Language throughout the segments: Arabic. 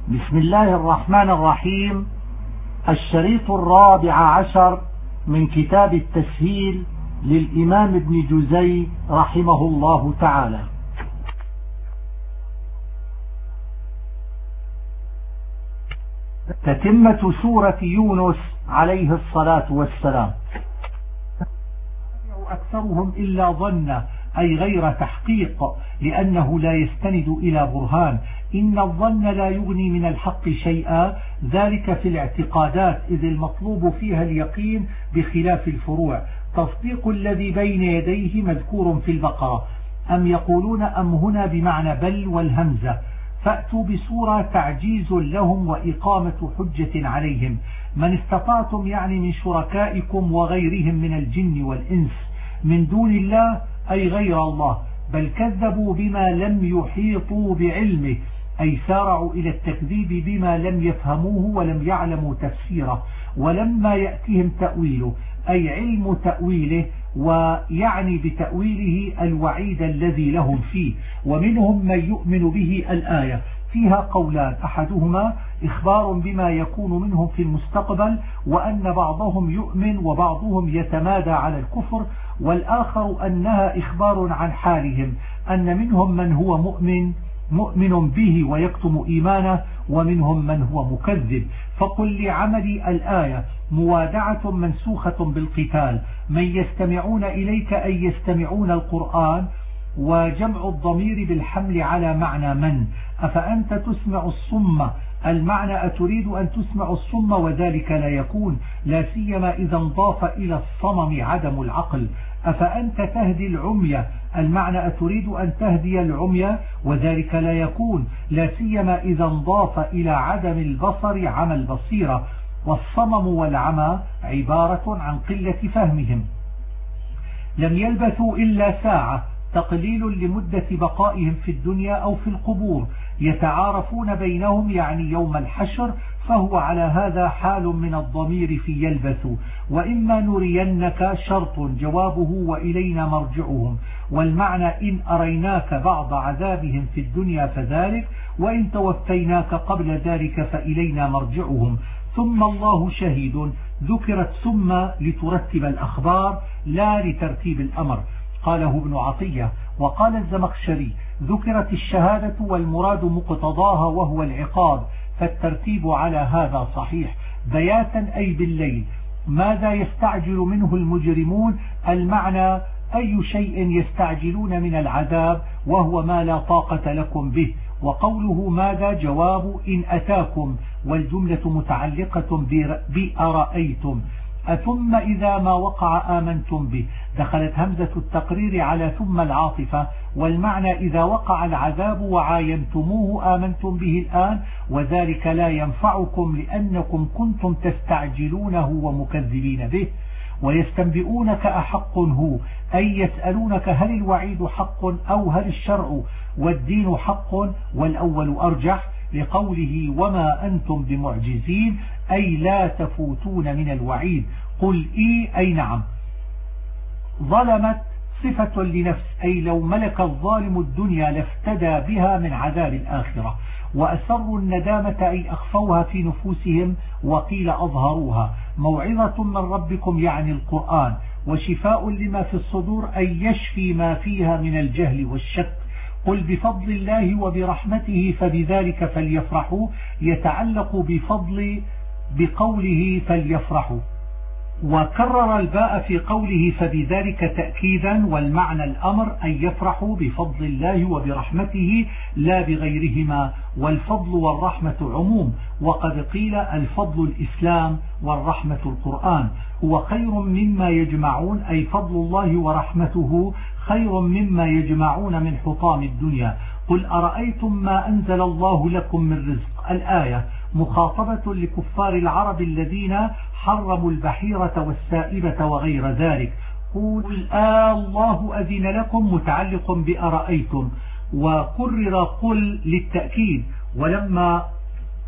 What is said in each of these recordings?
بسم الله الرحمن الرحيم. الشريط 14 من كتاب التسهيل للإمام ابن جزي رحمه الله تعالى. تتمة سورة يونس عليه الصلاة والسلام. أكثرهم إلا ظن، أي غير تحقيق، لأنه لا يستند إلى برهان. إن الظن لا يغني من الحق شيئا، ذلك في الاعتقادات، إذ المطلوب فيها اليقين بخلاف الفروع. تصديق الذي بين يديه مذكور في البقرة. أم يقولون أم هنا بمعنى بل والهمزة. فأتوا بسورة تعجيز لهم وإقامة حجة عليهم. من استطعتم يعني من شركائكم وغيرهم من الجن والإنس من دون الله، أي غير الله، بل كذبوا بما لم يحيطوا بعلمه، أي سارعوا إلى التكذيب بما لم يفهموه ولم يعلموا تفسيره ولما يأتيهم تأويله، أي علم تأويله، ويعني بتأويله الوعيد الذي لهم فيه. ومنهم من يؤمن به. الآية فيها قولان، أحدهما إخبار بما يكون منهم في المستقبل، وأن بعضهم يؤمن وبعضهم يتمادى على الكفر، والآخر أنها إخبار عن حالهم، أن منهم من هو مؤمن به ويكتم إيمانه، ومنهم من هو مكذب. فقل لعمل الآية موادعة منسوخة بالقتال. من يستمعون إليك أي يستمعون القرآن، وجمع الضمير بالحمل على معنى من. أفأنت تسمع الصم، المعنى أتريد أن تسمع الصم، وذلك لا يكون، لا سيما إذا انضاف إلى الصمم عدم العقل. أفأنت تهدي العمي، المعنى أتريد أن تهدي العمي، وذلك لا يكون، لا سيما إذا انضاف إلى عدم البصر عمى البصيرة. والصمم والعمى عبارة عن قلة فهمهم. لم يلبثوا إلا ساعة، تقليل لمدة بقائهم في الدنيا أو في القبور. يتعارفون بينهم يعني يوم الحشر، فهو على هذا حال من الضمير في يلبث. وإما نرينك شرط جوابه وإلينا مرجعهم. والمعنى إن أريناك بعض عذابهم في الدنيا فذلك، وإن توفيناك قبل ذلك فإلينا مرجعهم. ثم الله شهيد، ذكرت ثم لترتب الأخبار لا لترتيب الأمر، قاله ابن عطية. وقال الزمخشري ذكرت الشهادة والمراد مقتضاها وهو العقاب، فالترتيب على هذا صحيح. بياتا أي بالليل. ماذا يستعجل منه المجرمون، المعنى أي شيء يستعجلون من العذاب، وهو ما لا طاقة لكم به. وقوله ماذا جواب إن أتاكم، والجملة متعلقة بأرأيتم. ثم إذا ما وقع آمنتم به، دخلت همزة التقرير على ثم العاطفة. والمعنى إذا وقع العذاب وعاينتموه آمنتم به الآن، وذلك لا ينفعكم لأنكم كنتم تستعجلونه ومكذبين به. ويستنبئونك أحق هو، أي يسألونك هل الوعيد حق أو هل الشرع والدين حق، والأول أرجح لقوله وما أنتم بمعجزين، أي لا تفوتون من الوعيد. قل أي نعم. ظلمت صفة لنفس، أي لو ملك الظالم الدنيا لافتدى بها من عذاب الآخرة. وأسروا الندامة أي أخفوها في نفوسهم، وقيل أظهروها. موعظة من ربكم يعني القرآن، وشفاء لما في الصدور، أي يشفي ما فيها من الجهل والشك. قل بفضل الله وبرحمته فبذلك فليفرحوا، يتعلق بفضل بقوله فليفرحوا. وكرر الباء في قوله فبذلك تأكيدا، والمعنى الأمر أن يفرحوا بفضل الله وبرحمته لا بغيرهما. والفضل والرحمة عموم، وقد قيل الفضل الإسلام والرحمة القرآن. هو خير مما يجمعون، أي فضل الله ورحمته خير مما يجمعون من حطام الدنيا. قل أرأيتم ما أنزل الله لكم من رزق. الآية مخاطبة لكفار العرب الذين حرموا البحيرة والسائبة وغير ذلك. قل الله أذن لكم متعلق بأرأيتم، وقرر قل للتأكيد. ولما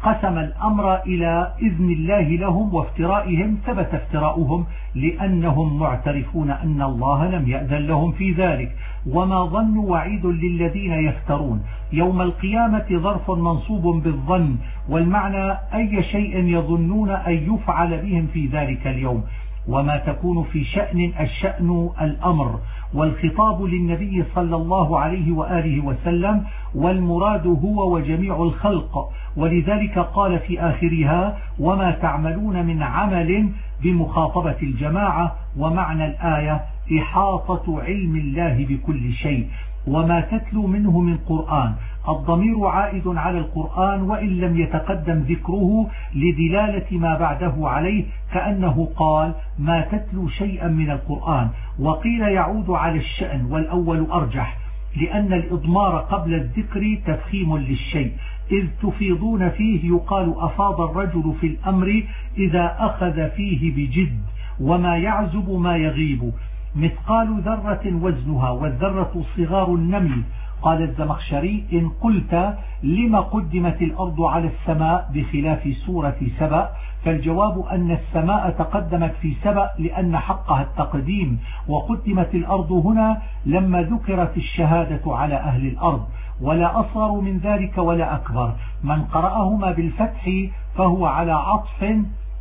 قسم الأمر إلى إذن الله لهم وافترائهم، ثبت افتراؤهم لأنهم معترفون أن الله لم يأذن لهم في ذلك. وما ظن وعيد للذين يفترون. يوم القيامة ظرف منصوب بالظن، والمعنى أي شيء يظنون أن يفعل بهم في ذلك اليوم. وما تكون في شأن الشأن الأمر، والخطاب للنبي صلى الله عليه وآله وسلم، والمراد هو وجميع الخلق. ولذلك قال في آخرها: وما تعملون من عمل، بمخاطبة الجماعة. ومعنى الآية إحاطة علم الله بكل شيء. وما تتلو منه من قرآن، الضمير عائد على القرآن وإن لم يتقدم ذكره لدلالة ما بعده عليه، كأنه قال: ما تتلو شيئا من القرآن. وقيل يعود على الشأن، والأول أرجح، لأن الإضمار قبل الذكر تفخيم للشيء، إذ تفيضون فيه يقال أفاض الرجل في الأمر إذا أخذ فيه بجد. وما يعزب ما يغيب، مثقال ذرة وزنها، والذرة صغار النمل. قال الزمخشري: إن قلت لما قدمت الأرض على السماء بخلاف سورة سبأ، فالجواب أن السماء تقدمت في سبأ لأن حقها التقديم، وقدمت الأرض هنا لما ذكرت الشهادة على أهل الأرض. ولا أصغر من ذلك ولا أكبر. من قرأهما بالفتح فهو على عطف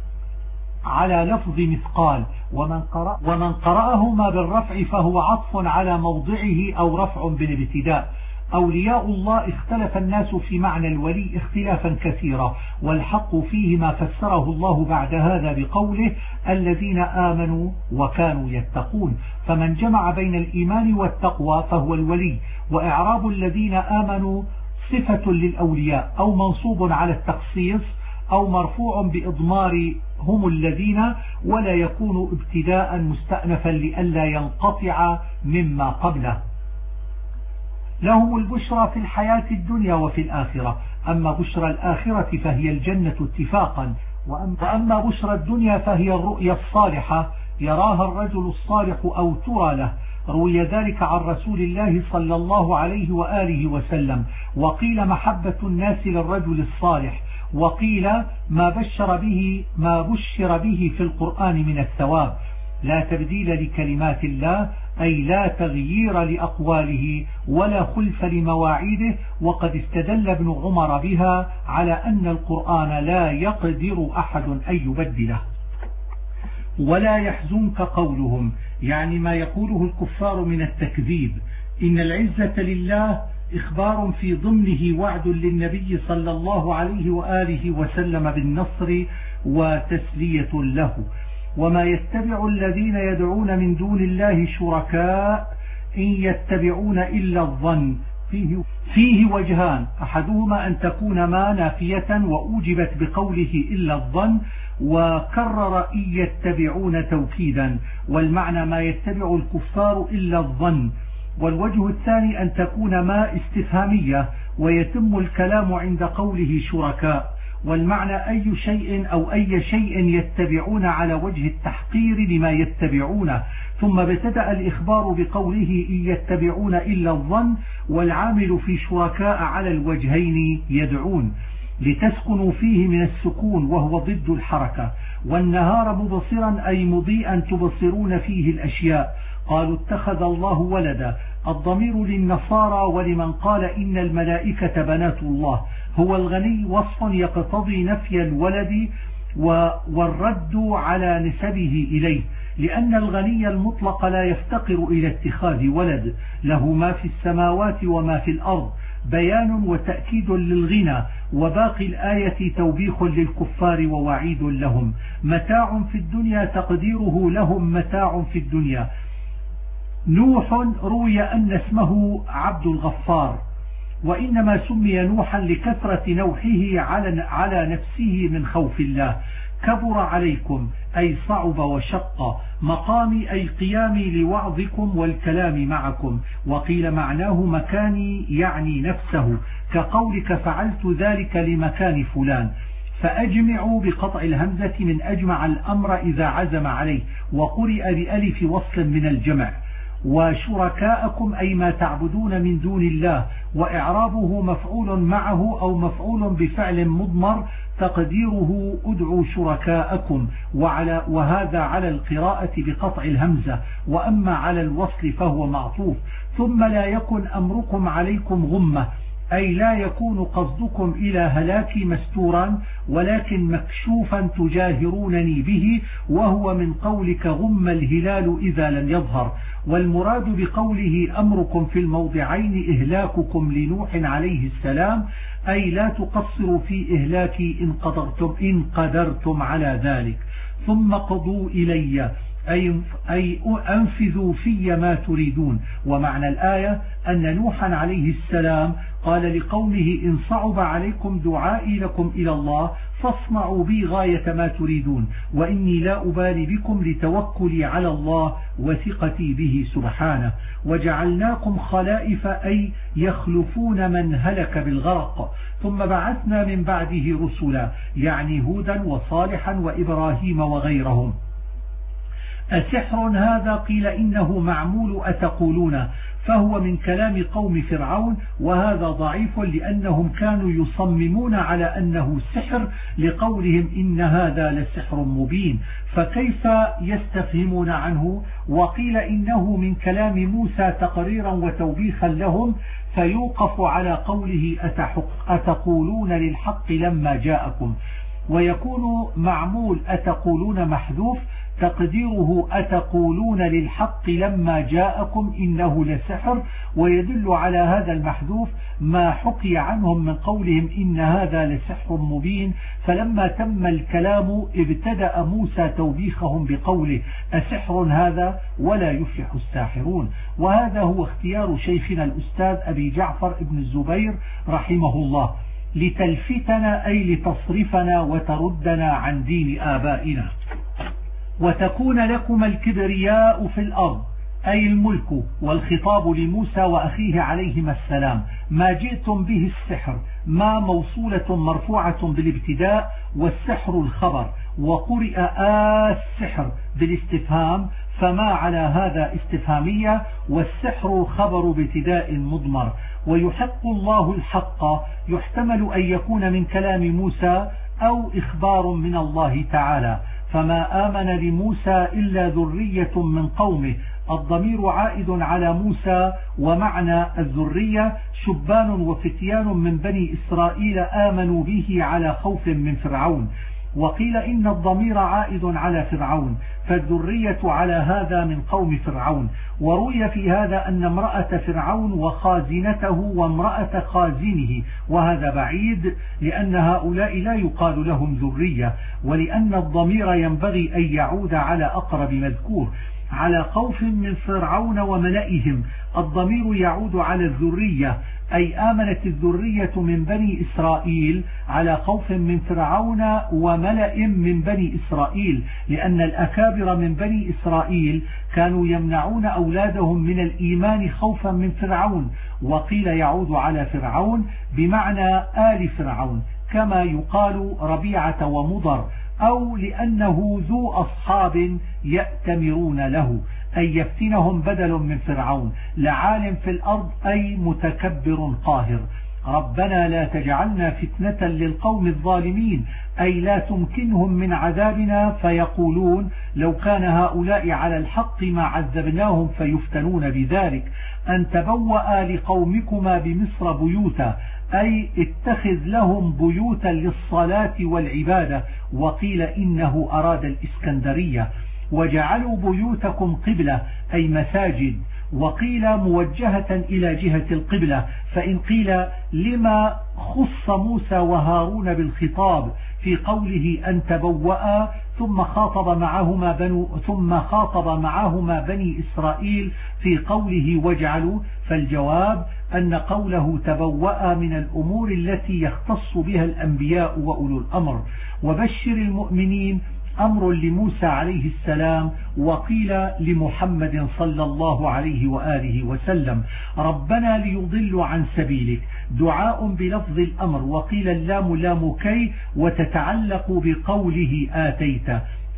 على لفظ مثقال، ومن قرأهما بالرفع فهو عطف على موضعه أو رفع بالابتداء. أولياء الله اختلف الناس في معنى الولي اختلافا كثيرا، والحق فيه ما فسره الله بعد هذا بقوله: الذين آمنوا وكانوا يتقون. فمن جمع بين الإيمان والتقوى فهو الولي. وإعراب الذين آمنوا صفة للأولياء، أو منصوب على التخصيص، أو مرفوع بإضمار هم الذين، ولا يكون ابتداء مستأنفا لئلا ينقطع مما قبله. لهم البشرى في الحياة الدنيا وفي الآخرة. أما بشرى الآخرة فهي الجنة اتفاقا، وأما بشرى الدنيا فهي الرؤيا الصالحة يراها الرجل الصالح أو ترى له. روي ذلك عن رسول الله صلى الله عليه وآله وسلم. وقيل محبة الناس للرجل الصالح، وقيل ما بشر به في القرآن من الثواب. لا تبديل لكلمات الله، أي لا تغيير لأقواله ولا خلف لمواعيده. وقد استدل ابن عمر بها على أن القرآن لا يقدر أحد أن يبدله. ولا يحزنك قولهم، يعني ما يقوله الكفار من التكذيب. إن العزة لله إخبار في ضمنه وعد للنبي صلى الله عليه وآله وسلم بالنصر وتسلية له. وما يتبع الذين يدعون من دون الله شركاء إن يتبعون إلا الظن. فيه وجهان: أحدهما أن تكون ما نافية وأوجبت بقوله إلا الظن، وكرر إن يتبعون توكيدا، والمعنى ما يتبع الكفار إلا الظن. والوجه الثاني أن تكون ما استفهامية ويتم الكلام عند قوله شركاء، والمعنى أي شيء أو أي شيء يتبعون على وجه التحقير لما يتبعونه. ثم ابتدأ الإخبار بقوله إن يتبعون إلا الظن، والعامل في شركاء على الوجهين يدعون، لتسكنوا فيه من السكون وهو ضد الحركة. والنهار مبصرا أي مضيئا تبصرون فيه الأشياء. قالوا اتخذ الله ولدا، الضمير للنصارى ولمن قال إن الملائكة بنات الله. هو الغني وصف يقتضي نفي الولد والرد على نسبه إليه، لأن الغني المطلق لا يفتقر إلى اتخاذ ولد، له ما في السماوات وما في الأرض، بيان وتأكيد للغنى. وباقي الآية توبيخ للكفار ووعيد لهم. متاع في الدنيا تقديره لهم متاع في الدنيا. نوح روي أن اسمه عبد الغفار، وإنما سمي نوحا لكثرة نوحه على نفسه من خوف الله. كبر عليكم أي صعب وشق، مقامي أي قيامي لوعظكم والكلام معكم. وقيل معناه مكاني يعني نفسه، كقولك فعلت ذلك لمكان فلان. فأجمعوا بقطع الهمزة من أجمع الأمر إذا عزم عليه، وقرئ بألف وصل من الجمع. وشركاءكم أي ما تعبدون من دون الله، وإعرابه مفعول معه أو مفعول بفعل مضمر تقديره ادعوا شركاءكم، وهذا على القراءة بقطع الهمزة، وأما على الوصل فهو معطوف. ثم لا يكن أمركم عليكم غمة أي لا يكون قصدكم إلى هلاكي مستورا ولكن مكشوفا تجاهرونني به، وهو من قولك غم الهلال إذا لم يظهر. والمراد بقوله أمركم في الموضعين إهلاككم لنوح عليه السلام أي لا تقصروا في إهلاكي إن قدرتم على ذلك. ثم قضوا إلي أي أنفذوا في ما تريدون. ومعنى الآية أن نوحا عليه السلام قال لقومه إن صعب عليكم دعائي لكم إلى الله فاصنعوا بي غاية ما تريدون، وإني لا أبالي بكم لتوكلي على الله وثقتي به سبحانه. وجعلناكم خلائف أي يخلفون من هلك بالغرق. ثم بعثنا من بعده رسلا يعني هودا وصالحا وإبراهيم وغيرهم. أسحر هذا؟ قيل إنه معمول أتقولون، فهو من كلام قوم فرعون، وهذا ضعيف لأنهم كانوا يصممون على أنه سحر لقولهم إن هذا لسحر مبين، فكيف يستفهمون عنه؟ وقيل إنه من كلام موسى تقريرا وتوبيخا لهم، فيوقف على قوله أتقولون للحق لما جاءكم، ويكون معمول أتقولون محذوف تقديره أتقولون للحق لما جاءكم إنه لسحر. ويدل على هذا المحذوف ما حكي عنهم من قولهم إن هذا لسحر مبين، فلما تم الكلام ابتدأ موسى توبيخهم بقوله أسحر هذا ولا يفلح الساحرون. وهذا هو اختيار شيخنا الأستاذ أبي جعفر ابن الزبير رحمه الله، لتلفتنا أي لتصرفنا وتردنا عن دين آبائنا. وتكون لكم الكبرياء في الأرض أي الملك، والخطاب لموسى وأخيه عليهما السلام. ما جئتم به السحر ما موصولة مرفوعة بالابتداء والسحر الخبر، وقرئ السحر بالاستفهام فما على هذا استفهامية، والسحر خبر بابتداء مضمر. ويحق الله الحق يحتمل أن يكون من كلام موسى أو إخبار من الله تعالى، فما آمن لموسى إلا ذرية من قومه. الضمير عائد على موسى، ومعنى الذرية شبان وفتيان من بني إسرائيل آمنوا به على خوف من فرعون. وقيل إن الضمير عائد على فرعون، فالذرية على هذا من قوم فرعون. وروي في هذا أن امرأة فرعون وخازنته وامرأة خازنه، وهذا بعيد لأن هؤلاء لا يقال لهم ذرية، ولأن الضمير ينبغي أن يعود على أقرب مذكور. على خوف من فرعون وملئهم، الضمير يعود على الذرية أي آمنت الذرية من بني إسرائيل على خوف من فرعون وملئ من بني إسرائيل، لأن الأكابر من بني إسرائيل كانوا يمنعون أولادهم من الإيمان خوفا من فرعون. وقيل يعود على فرعون بمعنى آل فرعون، كما يقال ربيعة ومضر، أو لأنه ذو أصحاب يأتمرون له أي يفتنهم بدل من فرعون. لعالم في الأرض أي متكبر قاهر. ربنا لا تجعلنا فتنة للقوم الظالمين أي لا تمكنهم من عذابنا، فيقولون لو كان هؤلاء على الحق ما عذبناهم فيفتنون بذلك. أن تبوأ لقومكما بمصر بيوتا أي اتخذ لهم بيوتا للصلاة والعبادة. وقيل إنه أراد الإسكندرية. وجعلوا بيوتكم قبلة أي مساجد. وقيل موجهة إلى جهة القبلة، فإن قيل لما خص موسى وهارون بالخطاب في قوله أن تبوأ ثم خاطب معهما بني إسرائيل في قوله واجعلوا، فالجواب أن قوله تبوأ من الأمور التي يختص بها الأنبياء وأولو الأمر. وبشر المؤمنين أمر لموسى عليه السلام، وقيل لمحمد صلى الله عليه وآله وسلم. ربنا ليضلوا عن سبيلك دعاء بلفظ الأمر، وقيل اللام لام كي وتتعلق بقوله آتيت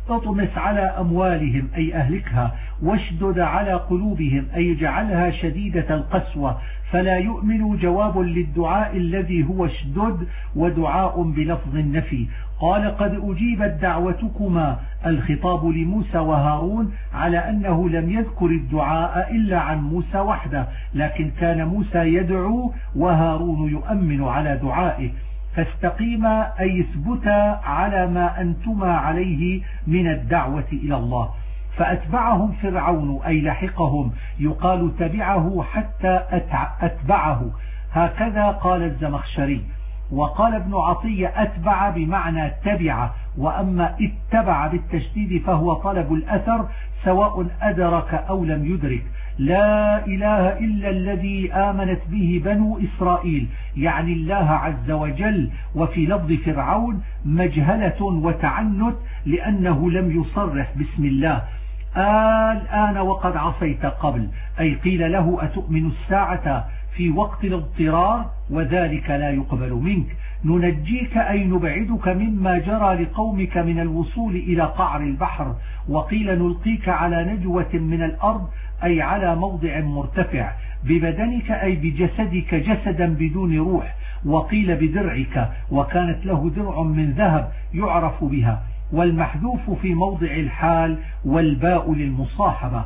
اطمس على أموالهم أي أهلكها، واشدد على قلوبهم أي اجعلها شديدة القسوة فلا يؤمنوا جواب للدعاء الذي هو اشدد ودعاء بلفظ النفي. قال قد أجيبت دعوتكما، الخطاب لموسى وهارون على أنه لم يذكر الدعاء إلا عن موسى وحده، لكن كان موسى يدعو وهارون يؤمن على دعائه. فاستقيما أي اثبتا على ما أنتما عليه من الدعوة إلى الله. فأتبعهم فرعون أي لحقهم، يقال تبعه حتى أتبعه، هكذا قال الزمخشري. وقال ابن عطية أتبع بمعنى تبع، وأما اتبع بالتشديد فهو طلب الأثر سواء أدرك أو لم يدرك. لا إله إلا الذي آمنت به بنو إسرائيل، يعني الله عز وجل. وفي لفظ فرعون مجهلة وتعنت لأنه لم يصرح بسم الله. الآن وقد عصيت قبل، أي قيل له أتؤمن الساعة في وقت الاضطرار وذلك لا يقبل منك. ننجيك أي نبعدك مما جرى لقومك من الوصول إلى قعر البحر. وقيل نلقيك على نجوة من الأرض أي على موضع مرتفع، ببدنك أي بجسدك جسدا بدون روح. وقيل بدرعك، وكانت له درع من ذهب يعرف بها، والمحذوف في موضع الحال والباء للمصاحبة.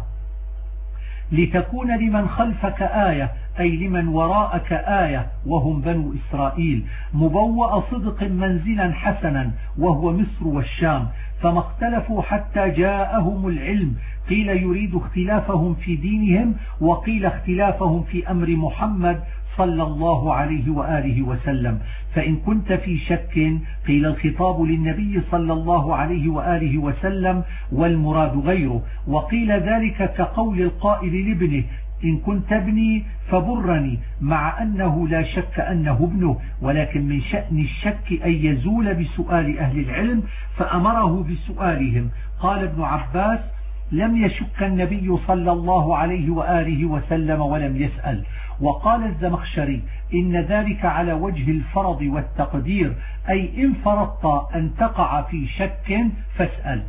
لتكون لمن خلفك آية أي لمن وراءك آية وهم بنو إسرائيل. مبوأ صدق منزلا حسنا وهو مصر والشام، فما اختلفوا حتى جاءهم العلم. قيل يريد اختلافهم في دينهم، وقيل اختلافهم في أمر محمد صلى الله عليه وآله وسلم. فإن كنت في شك قيل الخطاب للنبي صلى الله عليه وآله وسلم والمراد غيره. وقيل ذلك كقول القائل لابنه إن كنت ابني فبرني، مع أنه لا شك أنه ابنه، ولكن من شأن الشك أن يزول بسؤال أهل العلم فأمره بسؤالهم. قال ابن عباس لم يشك النبي صلى الله عليه وآله وسلم ولم يسأل. وقال الزمخشري إن ذلك على وجه الفرض والتقدير، أي إن فرضت أن تقع في شك فاسأل.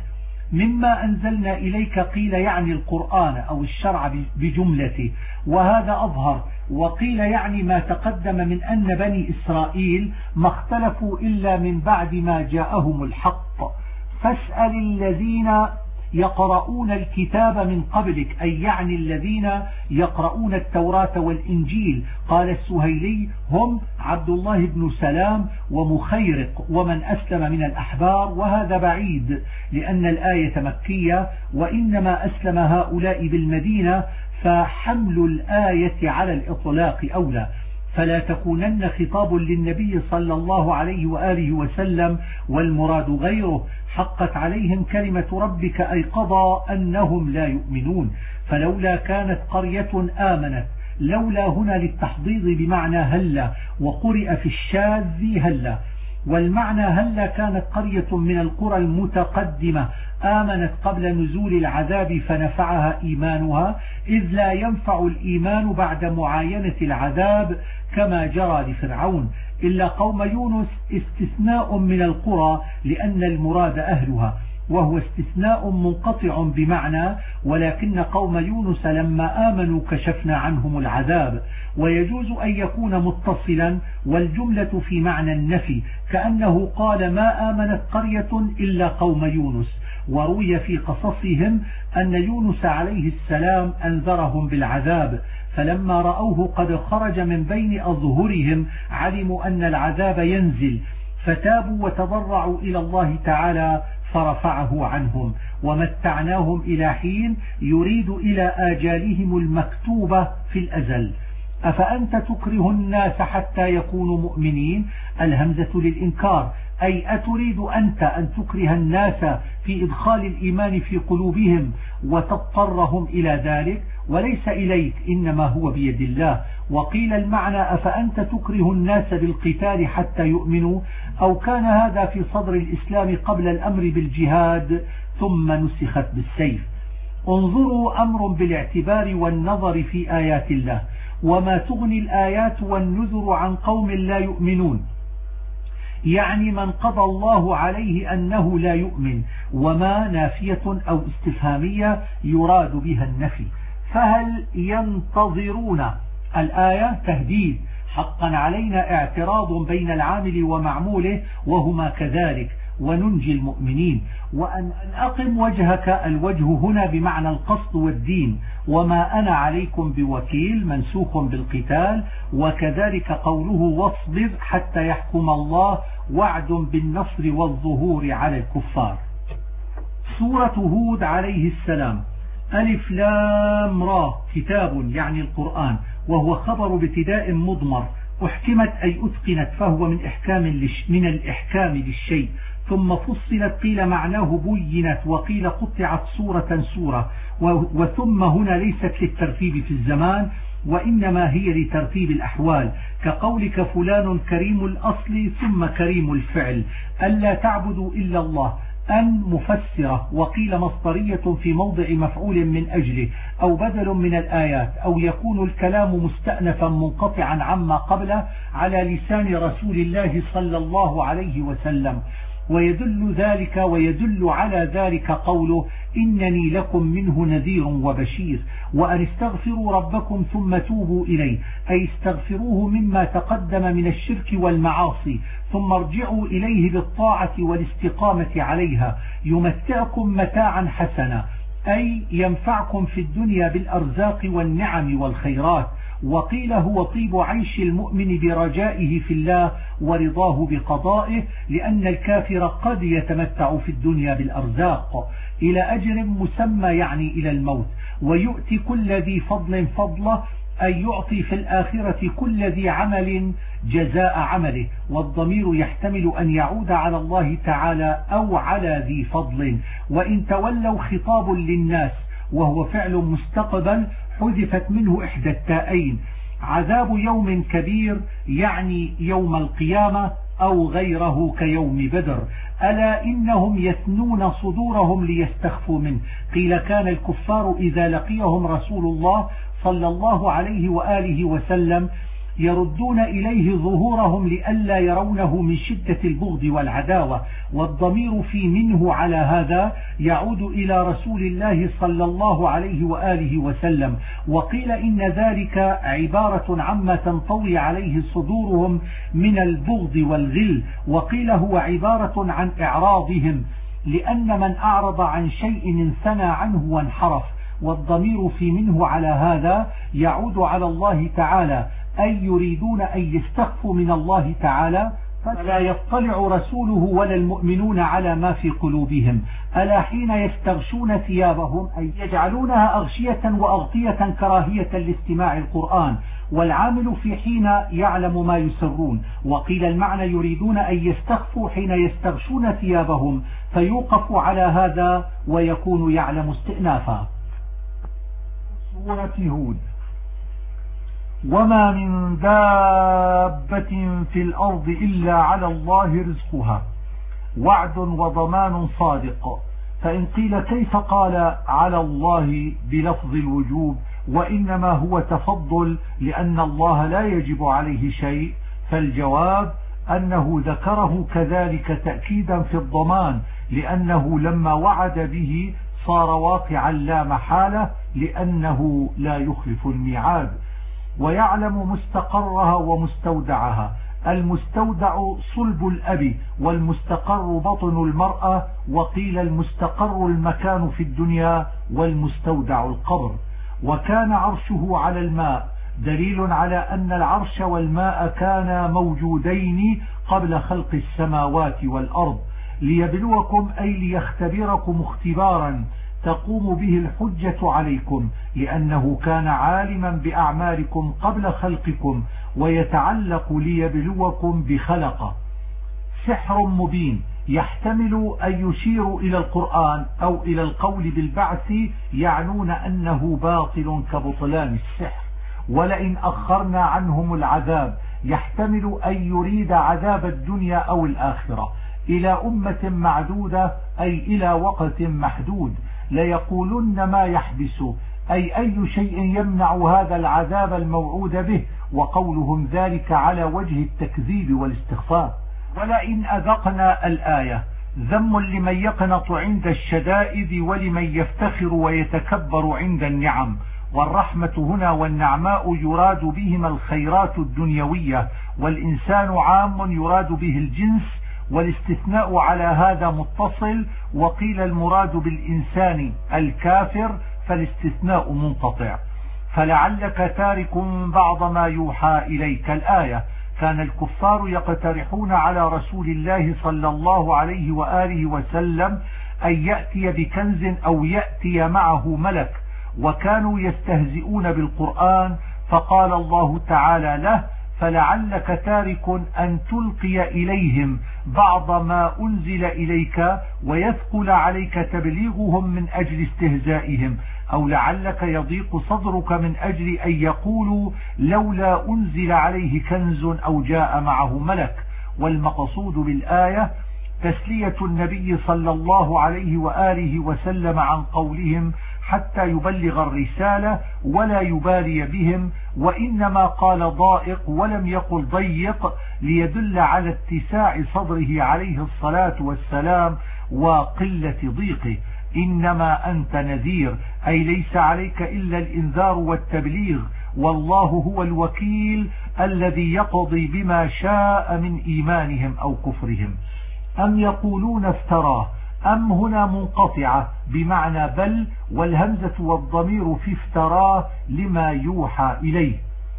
مما أنزلنا إليك قيل يعني القرآن أو الشرع بجملته، وهذا أظهر. وقيل يعني ما تقدم من أن بني إسرائيل ما اختلفوا إلا من بعد ما جاءهم الحق. فاسأل الذين يقرؤون الكتاب من قبلك، أي يعني الذين يقرؤون التوراة والإنجيل. قال السهيلي هم عبد الله بن سلام ومخيرق ومن أسلم من الأحبار، وهذا بعيد لأن الآية مكية، وإنما أسلم هؤلاء بالمدينة، فحمل الآية على الإطلاق أولى. فلا تكونن خطاب للنبي صلى الله عليه وآله وسلم والمراد غيره. حقت عليهم كلمة ربك أي قضى أنهم لا يؤمنون. فلولا كانت قرية آمنت، لولا هنا للتحضيض بمعنى هلا، وقرئ في الشاذ هلا. والمعنى هلا كانت قرية من القرى المتقدمة آمنت قبل نزول العذاب فنفعها إيمانها، إذ لا ينفع الإيمان بعد معاينة العذاب كما جرى لفرعون. إلا قوم يونس استثناء من القرى لأن المراد أهلها، وهو استثناء منقطع بمعنى ولكن قوم يونس لما آمنوا كشفنا عنهم العذاب. ويجوز أن يكون متصلا والجملة في معنى النفي، كأنه قال ما آمنت قرية إلا قوم يونس. وروي في قصصهم أن يونس عليه السلام أنذرهم بالعذاب، فلما رأوه قد خرج من بين أظهرهم علموا أن العذاب ينزل، فتابوا وتضرعوا إلى الله تعالى فرفعه عنهم. ومتعناهم إلى حين يريد إلى آجالهم المكتوبة في الأزل. أفأنت تكره الناس حتى يكونوا مؤمنين؟ الهمزة للإنكار، أي أتريد أنت أن تكره الناس في إدخال الإيمان في قلوبهم وتضطرهم إلى ذلك؟ وليس إليك، إنما هو بيد الله. وقيل المعنى أفأنت تكره الناس بالقتال حتى يؤمنوا، أو كان هذا في صدر الإسلام قبل الأمر بالجهاد ثم نسخت بالسيف. انظروا أمر بالاعتبار والنظر في آيات الله. وما تغني الآيات والنذر عن قوم لا يؤمنون، يعني من قضى الله عليه أنه لا يؤمن. وما نافية أو استفهامية يراد بها النفي. فهل ينتظرون الآية تهديد، حقا علينا اعتراض بين العامل ومعموله وهما كذلك، وننجي المؤمنين. وأن أقم وجهك، الوجه هنا بمعنى القصد والدين. وما أنا عليكم بوكيل منسوخ بالقتال. وكذلك قوله واصبر حتى يحكم الله، وعد بالنصر والظهور على الكفار. سورة هود عليه السلام. ألف لام را، كتاب يعني القرآن، وهو خبر ابتداء مضمر، أحكمت أي أتقنت، فهو من الإحكام للشيء. ثم فصلت، قيل معناه بينت، وقيل قطعت سورة. وثم هنا ليست للترتيب في الزمان، وإنما هي لترتيب الأحوال، كقولك فلان كريم الأصل ثم كريم الفعل. ألا تعبدوا إلا الله، أن مفسرة، وقيل مصدرية في موضع مفعول من أجله، أو بدل من الآيات، أو يكون الكلام مستأنفا منقطعا عما قبله على لسان رسول الله صلى الله عليه وسلم. ويدل على ذلك قوله إنني لكم منه نذير وبشير. وأن استغفروا ربكم ثم توبوا إليه، أي استغفروه مما تقدم من الشرك والمعاصي، ثم ارجعوا إليه بالطاعة والاستقامة عليها، يمتعكم متاعا حسنا، أي ينفعكم في الدنيا بالأرزاق والنعم والخيرات. وقيل هو طيب عيش المؤمن برجائه في الله ورضاه بقضائه، لأن الكافر قد يتمتع في الدنيا بالأرزاق إلى أجر مسمى، يعني إلى الموت. ويؤتي كل ذي فضل فضله، أي يعطي في الآخرة كل ذي عمل جزاء عمله. والضمير يحتمل أن يعود على الله تعالى أو على ذي فضل. وإن تولوا خطاب للناس، وهو فعل مستقبل حذفت منه إحدى التائين. عذاب يوم كبير يعني يوم القيامة أو غيره كيوم بدر. ألا إنهم يثنون صدورهم ليستخفوا منه. قيل كان الكفار إذا لقيهم رسول الله صلى الله عليه وآله وسلم يردون إليه ظهورهم لئلا يرونه من شدة البغض والعداوة. والضمير في منه على هذا يعود إلى رسول الله صلى الله عليه وآله وسلم. وقيل إن ذلك عبارة عما تنطوي عليه صدورهم من البغض والغل. وقيل هو عبارة عن إعراضهم، لأن من أعرض عن شيء انثنى عنه وانحرف. والضمير في منه على هذا يعود على الله تعالى، أي يريدون أن يستخفوا من الله تعالى، فلا يطلع رسوله ولا المؤمنون على ما في قلوبهم. ألا حين يستغشون ثيابهم، أي يجعلونها أغشية وأغطية كراهية لاستماع القرآن، والعامل في حين يعلم ما يسرون. وقيل المعنى يريدون أن يستخفوا حين يستغشون ثيابهم، فيوقف على هذا ويكون يعلم استئنافا. سورة هود. وما من دابة في الأرض إلا على الله رزقها، وعد وضمان صادق. فإن قيل كيف قال على الله بلفظ الوجوب، وإنما هو تفضل لأن الله لا يجب عليه شيء، فالجواب أنه ذكره كذلك تأكيدا في الضمان، لأنه لما وعد به صار واقعا لا محالة، لأنه لا يخلف الميعاد. ويعلم مستقرها ومستودعها. المستودع صلب الأب، والمستقر بطن المرأة. وقيل المستقر المكان في الدنيا، والمستودع القبر. وكان عرشه على الماء، دليل على أن العرش والماء كانا موجودين قبل خلق السماوات والأرض، ليبلوكم أي ليختبركم اختبارا تقوم به الحجة عليكم، لأنه كان عالما بأعمالكم قبل خلقكم، ويتعلق ليبلوكم بخلقه. سحر مبين يحتمل أن يشير إلى القرآن أو إلى القول بالبعث، يعنون أنه باطل كبطلان السحر. ولئن أخرنا عنهم العذاب يحتمل أن يريد عذاب الدنيا أو الآخرة إلى أمة معدودة، أي إلى وقت محدود. ليقولن ما يحبسه، أي شيء يمنع هذا العذاب الموعود به، وقولهم ذلك على وجه التكذيب والاستخفاف. ولئن أذقنا الآية، ذم لمن يقنط عند الشدائد ولمن يفتخر ويتكبر عند النعم. والرحمة هنا والنعماء يراد بهما الخيرات الدنيوية، والإنسان عام يراد به الجنس، والاستثناء على هذا متصل، وقيل المراد بالإنسان الكافر فالاستثناء منقطع. فلعلك تارك بعض ما يوحى إليك الآية. كان الكفار يقترحون على رسول الله صلى الله عليه وآله وسلم أن يأتي بكنز أو يأتي معه ملك، وكانوا يستهزئون بالقرآن، فقال الله تعالى له: فلعلك تارك أن تلقي إليهم بعض ما أنزل إليك ويثقل عليك تبليغهم من أجل استهزائهم، أو لعلك يضيق صدرك من أجل أن يقولوا لولا أنزل عليه كنز أو جاء معه ملك. والمقصود بالآية تسلية النبي صلى الله عليه وآله وسلم عن قولهم حتى يبلغ الرسالة ولا يبالي بهم، وإنما قال ضائق ولم يقل ضيق ليدل على اتساع صدره عليه الصلاة والسلام وقلة ضيقه. إنما أنت نذير، أي ليس عليك إلا الإنذار والتبليغ، والله هو الوكيل الذي يقضي بما شاء من إيمانهم أو كفرهم. أم يقولون افتراه، أم هنا منقطعة بمعنى بل، والهمزة والضمير في افتراه لما يوحى إليه.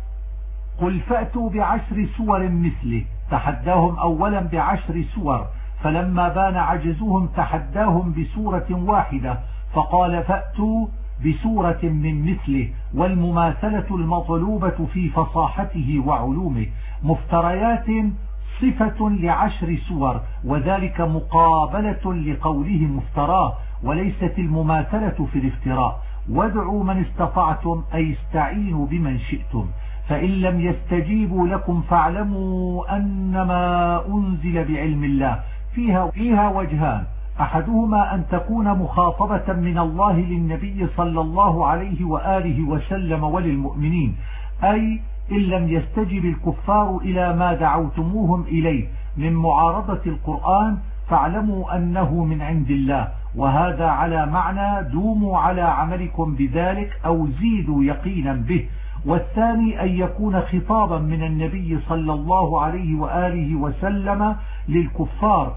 قل فأتوا ب10 سور مثله، تحداهم أولا ب10 سور، فلما بان عجزهم تحداهم بسورة واحدة، فقال فأتوا بسورة من مثله، والمماثلة المطلوبة في فصاحته وعلومه. مفتريات صفة ل10 سور، وذلك مقابلة لقوله مفتراه، وليست المماثلة في الافتراء. وادعوا من استطعتم، أي استعينوا بمن شئتم. فإن لم يستجيبوا لكم فاعلموا أنما أنزل بعلم الله. فيها وجهان: أحدهما أن تكون مخاطبة من الله للنبي صلى الله عليه وآله وسلم وللمؤمنين، أي إن لم يستجب الكفار إلى ما دعوتموهم إليه من معارضة القرآن فاعلموا أنه من عند الله، وهذا على معنى دوموا على عملكم بذلك أو زيدوا يقينا به. والثاني أن يكون خطابا من النبي صلى الله عليه وآله وسلم للكفار،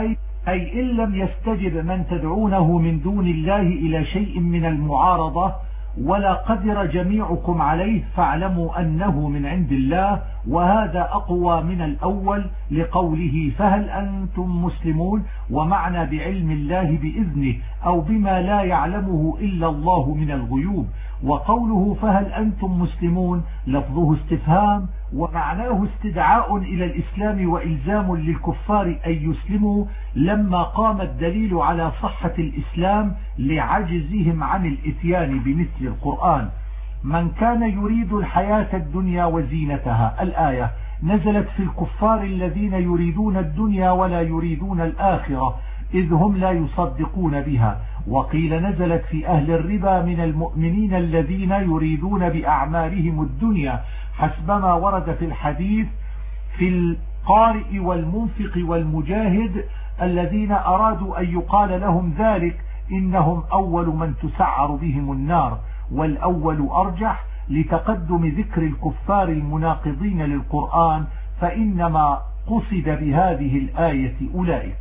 أي إن لم يستجب من تدعونه من دون الله إلى شيء من المعارضة ولا قدر جميعكم عليه فاعلموا أنه من عند الله. وهذا أقوى من الأول لقوله فهل أنتم مسلمون، ومعنى بعلم الله بإذنه أو بما لا يعلمه إلا الله من الغيوب. وقوله فهل أنتم مسلمون لفظه استفهام، ومعناه استدعاء إلى الإسلام وإلزام للكفار أن يسلموا لما قام الدليل على صحة الإسلام لعجزهم عن الإتيان بمثل القرآن. من كان يريد الحياة الدنيا وزينتها، الآية نزلت في الكفار الذين يريدون الدنيا ولا يريدون الآخرة إذ هم لا يصدقون بها. وقيل نزلت في أهل الربا من المؤمنين الذين يريدون بأعمالهم الدنيا، حسبما ورد في الحديث في القارئ والمنفق والمجاهد الذين أرادوا أن يقال لهم ذلك إنهم أول من تسعر بهم النار. والأول أرجح لتقدم ذكر الكفار المناقضين للقرآن، فإنما قصد بهذه الآية أولئك.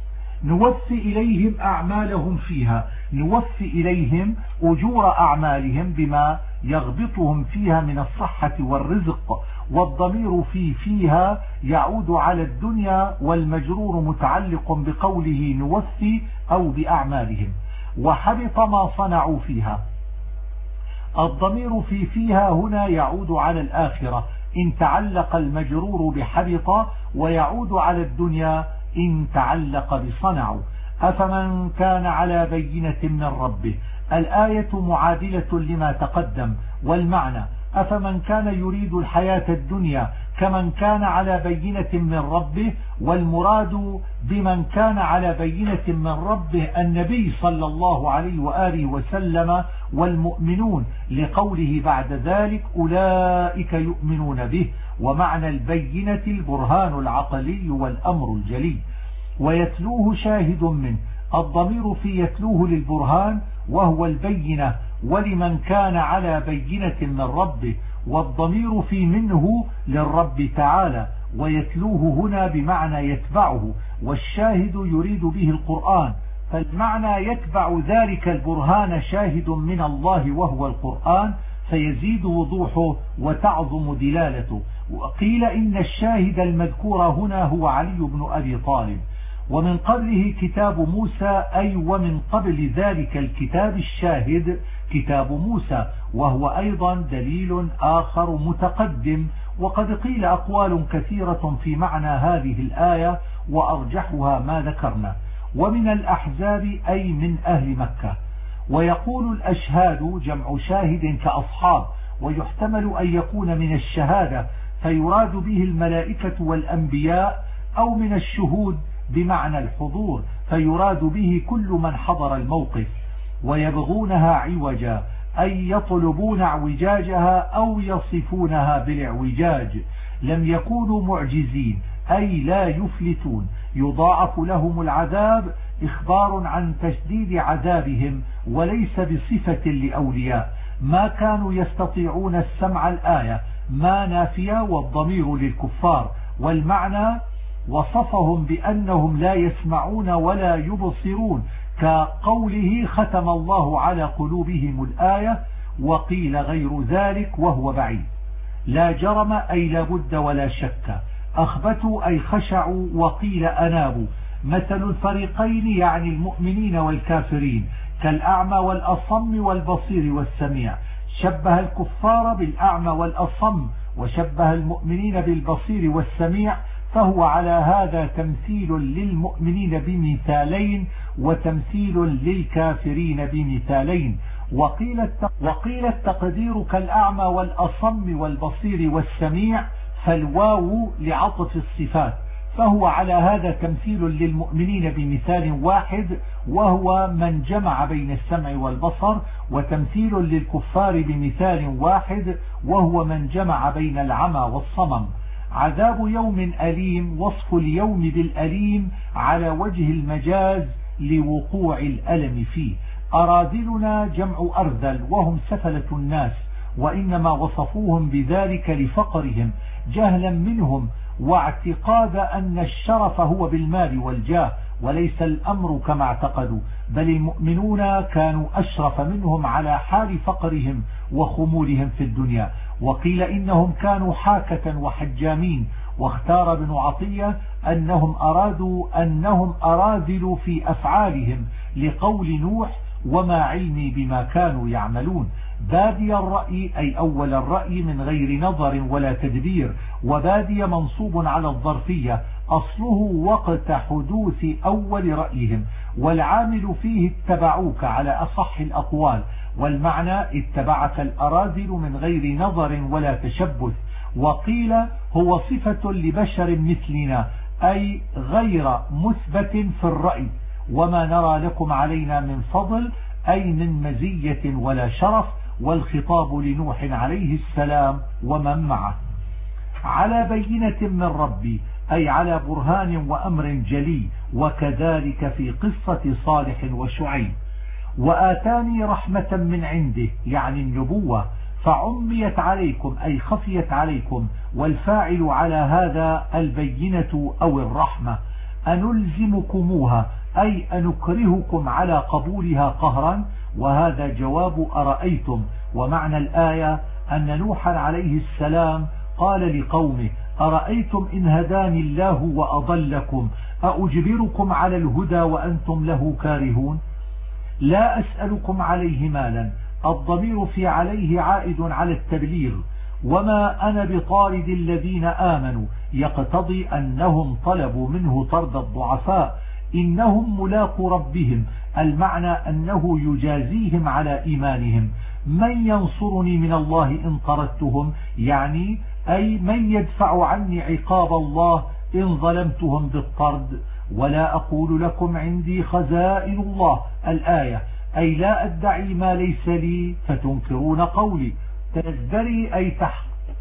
نوفي إليهم أعمالهم فيها، نوفي إليهم أجور أعمالهم بما يغبطهم فيها من الصحة والرزق. والضمير فيها يعود على الدنيا، والمجرور متعلق بقوله نوفي أو بأعمالهم. وحبط ما صنعوا فيها، الضمير فيها هنا يعود على الآخرة إن تعلق المجرور بحبط، ويعود على الدنيا إن تعلق بصنعوا. أفمن كان على بينة من ربه، الآية معادلة لما تقدم، والمعنى أفمن كان يريد الحياة الدنيا كمن كان على بينة من ربه. والمراد بمن كان على بينة من ربه النبي صلى الله عليه وآله وسلم والمؤمنون، لقوله بعد ذلك أولئك يؤمنون به. ومعنى البينة البرهان العقلي والأمر الجلي. ويتلوه شاهد منه. الضمير في يتلوه للبرهان وهو البينة ولمن كان على بينة من ربه، والضمير في منه للرب تعالى، ويتلوه هنا بمعنى يتبعه، والشاهد يريد به القرآن، فالمعنى يتبع ذلك البرهان شاهد من الله وهو القرآن، فيزيد وضوحه وتعظم دلالته. وقيل إن الشاهد المذكور هنا هو علي بن أبي طالب. ومن قبله كتاب موسى، أي ومن قبل ذلك الكتاب الشاهد كتاب موسى، وهو أيضا دليل آخر متقدم. وقد قيل أقوال كثيرة في معنى هذه الآية، وأرجحها ما ذكرنا. ومن الأحزاب أي من أهل مكة. ويقول الأشهاد جمع شاهد كأصحاب، ويحتمل أن يكون من الشهادة فيراد به الملائكة والأنبياء، أو من الشهود بمعنى الحضور فيراد به كل من حضر الموقف. ويبغونها عوجا أي يطلبون اعوجاجها أو يصفونها بالاعوجاج. لم يكونوا معجزين أي لا يفلتون. يضاعف لهم العذاب إخبار عن تشديد عذابهم وليس بصفة لأولياء. ما كانوا يستطيعون السمع الآية ما نافية والضمير للكفار، والمعنى وصفهم بأنهم لا يسمعون ولا يبصرون، كقوله ختم الله على قلوبهم الآية. وقيل غير ذلك وهو بعيد. لا جرم أي لا بد ولا شك. أخبتوا أي خشعوا. وقيل أنابوا. مثل الفريقين يعني المؤمنين والكافرين كالأعمى والأصم والبصير والسميع. شبه الكفار بالأعمى والأصم وشبه المؤمنين بالبصير والسميع، فهو على هذا تمثيل للمؤمنين بمثالين وتمثيل للكافرين بمثالين. وقيل التقدير كالأعمى والأصم والبصير والسميع، فالواو لعطف الصفات، فهو على هذا تمثيل للمؤمنين بمثال واحد وهو من جمع بين السمع والبصر، وتمثيل للكفار بمثال واحد وهو من جمع بين العمى والصمم. عذاب يوم أليم، وصف اليوم بالأليم على وجه المجاز لوقوع الألم فيه. أراذلنا جمع أرذل وهم سفلة الناس، وإنما وصفوهم بذلك لفقرهم جهلا منهم واعتقاد أن الشرف هو بالمال والجاه، وليس الأمر كما اعتقدوا، بل المؤمنون كانوا أشرف منهم على حال فقرهم وخمولهم في الدنيا. وقيل إنهم كانوا حاكة وحجامين. واختار ابن عطية أنهم أراذلوا في أفعالهم لقول نوح وما علمي بما كانوا يعملون. بادي الرأي أي أول الرأي من غير نظر ولا تدبير. وبادي منصوب على الظرفية، أصله وقت حدوث أول رأيهم، والعامل فيه اتبعوك على أصح الأقوال، والمعنى اتبعك الأراذل من غير نظر ولا تشبث. وقيل هو صفة لبشر مثلنا أي غير مثبت في الرأي، وما نرى لكم علينا من فضل أي من مزية ولا شرف. والخطاب لنوح عليه السلام ومن معه. على بينة من ربي أي على برهان وأمر جلي، وكذلك في قصة صالح وشعيب. وآتاني رحمة من عنده يعني النبوة، فعميت عليكم أي خفيت عليكم، والفاعل على هذا البينة أو الرحمة. أنلزمكموها أي أنكرهكم على قبولها قهرا، وهذا جواب أرأيتم. ومعنى الآية أن نوحا عليه السلام قال لقومه أرأيتم إن هداني الله وأضلكم أأجبركم على الهدى وأنتم له كارهون. لا أسألكم عليه مالا، الضمير في عليه عائد على التبليغ. وما أنا بطارد الذين آمنوا يقتضي أنهم طلبوا منه طرد الضعفاء. إنهم ملاقوا ربهم، المعنى أنه يجازيهم على إيمانهم. من ينصرني من الله إن طردتهم، يعني أي من يدفع عني عقاب الله إن ظلمتهم بالطرد. ولا أقول لكم عندي خزائن الله الآية أي لا أدعي ما ليس لي فتنكرون قولي. تزدري أي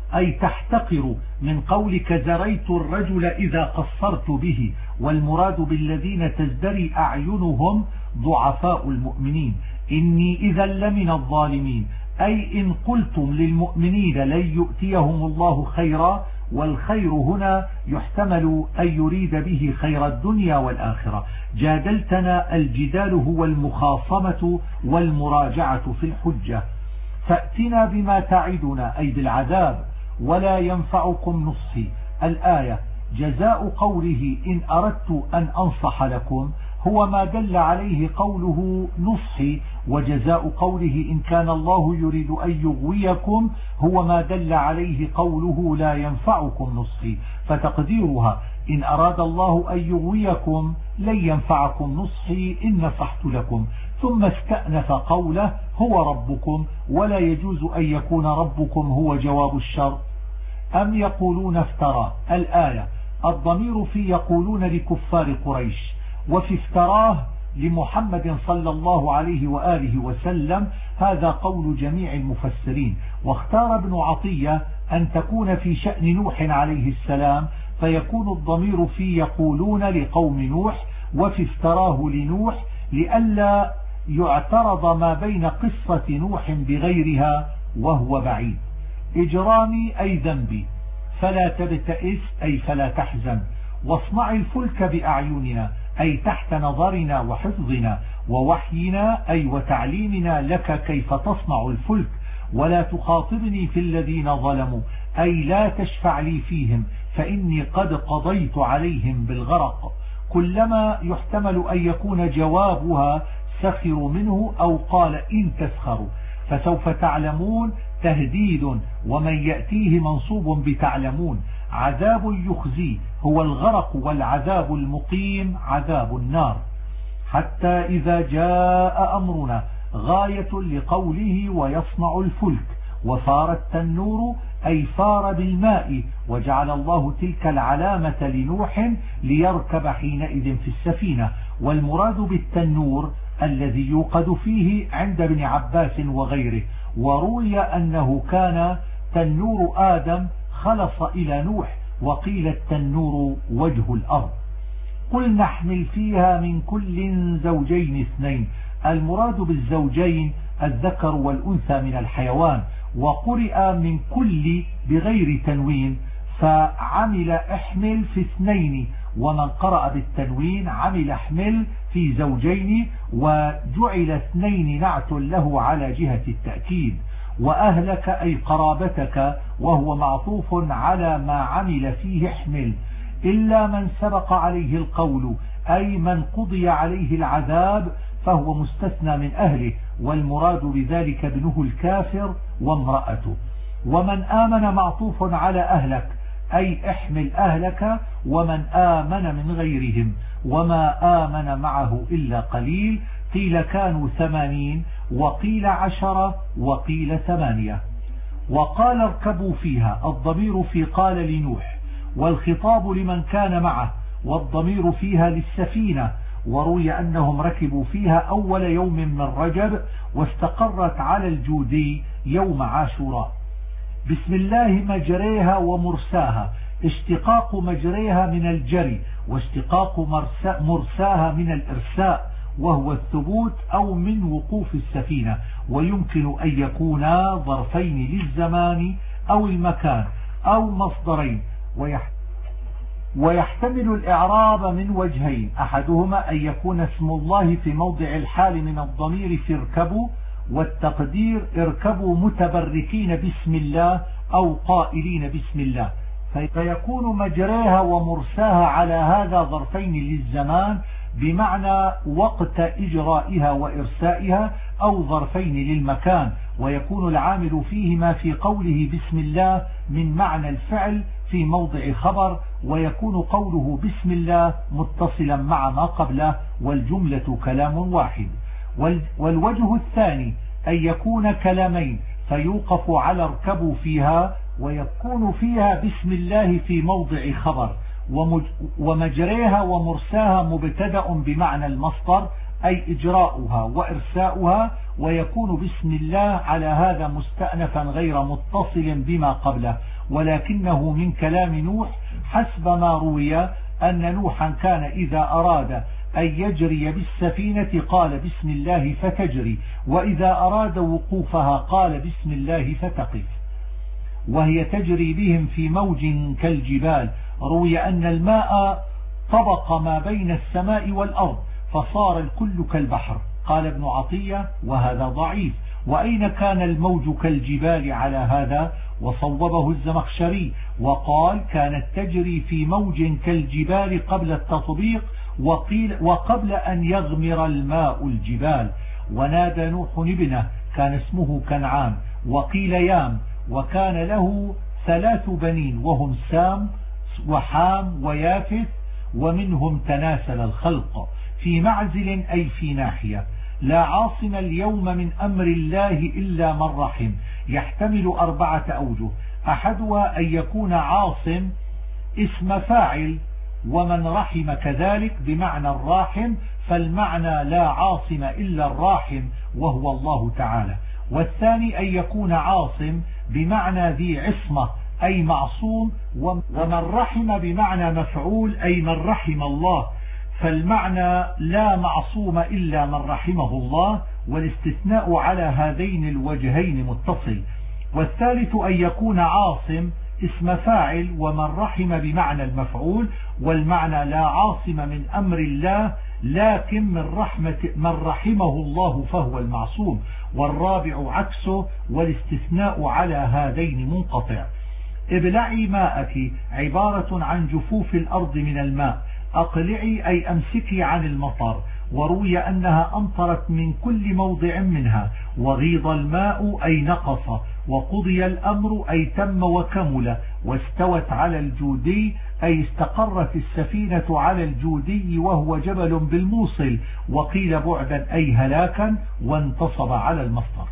أي تحتقر من قولك زريت الرجل إذا قصرت به، والمراد بالذين تزدري أعينهم ضعفاء المؤمنين. إني إذا لمن الظالمين، أي إن قلتم للمؤمنين لن يؤتيهم الله خيرا، والخير هنا يحتمل أن يريد به خير الدنيا والآخرة. جادلتنا، الجدال هو المخاصمة والمراجعة في الحجة. فأتنا بما تعدنا، أي بالعذاب، ولا ينفعكم نصحي. الآية. جزاء قوله إن أردت أن أنصح لكم هو ما دل عليه قوله نصحي، وجزاء قوله إن كان الله يريد أن يغويكم هو ما دل عليه قوله لا ينفعكم نصحي، فتقديرها إن أراد الله أن يغويكم لن ينفعكم نصحي إن نصحت لكم. ثم استأنف قوله هو ربكم، ولا يجوز أن يكون ربكم هو جواب الشرط. أم يقولون افترى. الآية. الضمير في يقولون لكفار قريش، وفي افتراه لمحمد صلى الله عليه وآله وسلم، هذا قول جميع المفسرين. واختار ابن عطية أن تكون في شأن نوح عليه السلام، فيكون الضمير في يقولون لقوم نوح، وفي افتراه لنوح، لئلا يعترض ما بين قصة نوح بغيرها وهو بعيد. إجرامي أي ذنبي، فلا تبتئس أي فلا تحزن. واصنع الفلك بأعيننا أي تحت نظرنا وحفظنا، ووحينا أي وتعليمنا لك كيف تصنع الفلك. ولا تخاطبني في الذين ظلموا أي لا تشفع لي فيهم، فإني قد قضيت عليهم بالغرق. كلما يحتمل أن يكون جوابها سخر منه أو قال إن تسخروا، فسوف تعلمون تهديد، ومن يأتيه منصوب بتعلمون. عذاب يخزي هو الغرق، والعذاب المقيم عذاب النار. حتى إذا جاء أمرنا غاية لقوله ويصنع الفلك. وفار التنور أي فار بالماء، وجعل الله تلك العلامة لنوح ليركب حينئذ في السفينة. والمراد بالتنور الذي يوقد فيه عند ابن عباس وغيره. وروي أنه كان تنور آدم خلص إلى نوح، وقيل التنور وجه الأرض. قل نحمل فيها من كل زوجين اثنين. المراد بالزوجين الذكر والأنثى من الحيوان، وقرئ من كل بغير تنوين، فعمل احمل في اثنين، ومن قرأ بالتنوين عمل احمل في زوجين، وجعل اثنين نعت له على جهة التأكيد. وأهلك أي قرابتك، وهو معطوف على ما عمل فيه احمل. إلا من سبق عليه القول أي من قضي عليه العذاب فهو مستثنى من أهله، والمراد بذلك ابنه الكافر وامرأته. ومن آمن معطوف على أهلك أي احمل أهلك، ومن آمن من غيرهم، وما آمن معه إلا قليل. قيل كانوا 80، وقيل 10، وقيل 8. وقال اركبوا فيها، الضمير في قال لنوح، والخطاب لمن كان معه، والضمير فيها للسفينة. وروي أنهم ركبوا فيها أول يوم من رجب، واستقرت على الجودي يوم عاشوراء. بسم الله مجريها ومرساها، اشتقاق مجريها من الجري، واشتقاق مرساها من الإرساء، وهو الثبوت أو من وقوف السفينة. ويمكن أن يكونا ظرفين للزمان أو المكان أو مصدرين، ويحتمل الإعراب من وجهين، أحدهما أن يكون اسم الله في موضع الحال من الضمير في اركبوا، والتقدير اركبوا متبركين بسم الله أو قائلين بسم الله، فيكون مجريها ومرساها على هذا ظرفين للزمان بمعنى وقت إجرائها وإرسائها، أو ظرفين للمكان، ويكون العامل فيهما في قوله بسم الله من معنى الفعل في موضع خبر، ويكون قوله بسم الله متصلا مع ما قبله، والجملة كلام واحد. والوجه الثاني أن يكون كلامين فيوقف على اركبوا فيها، ويكون فيها بسم الله في موضع خبر، ومجريها ومرساها مبتدأ بمعنى المصدر أي إجراؤها وإرساؤها، ويكون بسم الله على هذا مستأنفا غير متصل بما قبله. ولكنه من كلام نوح حسب ما روي أن نوحا كان إذا أراد أن يجري بالسفينة قال بسم الله فتجري، وإذا أراد وقوفها قال بسم الله فتقف، وهي تجري بهم في موج كالجبال. روي أن الماء طبق ما بين السماء والأرض فصار الكل كالبحر. قال ابن عطية وهذا ضعيف، وأين كان الموج كالجبال على هذا؟ وصوبه الزمخشري وقال كانت تجري في موج كالجبال قبل التطبيق وقبل أن يغمر الماء الجبال. ونادى نوح ابنه كان اسمه كنعان وقيل يام، وكان له 3 بنين وهم سام وحام ويافث، ومنهم تناسل الخلق في معزل أي في ناحية. لا عاصم اليوم من أمر الله إلا من رحم، يحتمل 4 أوجه. أحدها أن يكون عاصم اسم فاعل، ومن رحم كذلك بمعنى الراحم، فالمعنى لا عاصم إلا الراحم وهو الله تعالى. والثاني أن يكون عاصم بمعنى ذي عصمة أي معصوم، ومن رحم بمعنى مفعول أي من رحم الله، فالمعنى لا معصوم إلا من رحمه الله، والاستثناء على هذين الوجهين متصل. والثالث أن يكون عاصم اسم فاعل ومن رحم بمعنى المفعول، والمعنى لا عاصم من أمر الله لكن من رحمه الله فهو المعصوم. والرابع عكسه، والاستثناء على هذين منقطع. ابلعي ماءك عبارة عن جفوف الأرض من الماء، أقلعي أي أمسكي عن المطر. وروي أنها أمطرت من كل موضع منها، وغيض الماء أي نقص، وقضي الأمر أي تم وكمل، واستوت على الجودي أي استقرت السفينة على الجودي وهو جبل بالموصل، وقيل بعدا أي هلاكا، وانتصب على المصدر.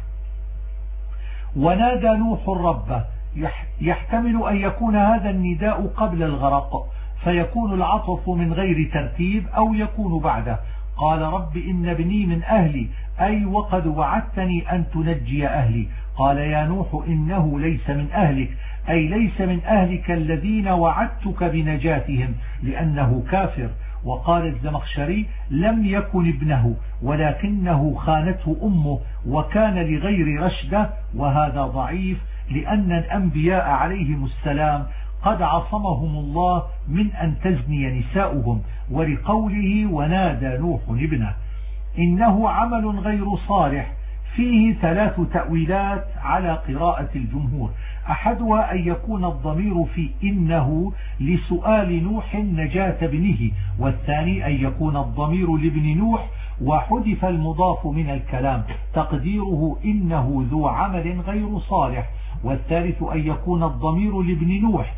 ونادى نوح ربه، يحتمل أن يكون هذا النداء قبل الغرق فيكون العطف من غير ترتيب، أو يكون بعده. قال رب إن ابني من أهلي أي وقد وعدتني أن تنجي أهلي. قال يا نوح إنه ليس من أهلك أي ليس من أهلك الذين وعدتك بنجاتهم لأنه كافر. وقال الزمخشري لم يكن ابنه ولكنه خانته أمه وكان لغير رشده، وهذا ضعيف لأن الأنبياء عليهم السلام قد عصمهم الله من أن تزني نساؤهم. ولقوله ونادى نوح ابنه إنه عمل غير صالح فيه 3 تأويلات على قراءة الجمهور. أحدها أن يكون الضمير في إنه لسؤال نوح نجاة ابنه، والثاني أن يكون الضمير لابن نوح وحذف المضاف من الكلام تقديره إنه ذو عمل غير صالح، والثالث أن يكون الضمير لابن نوح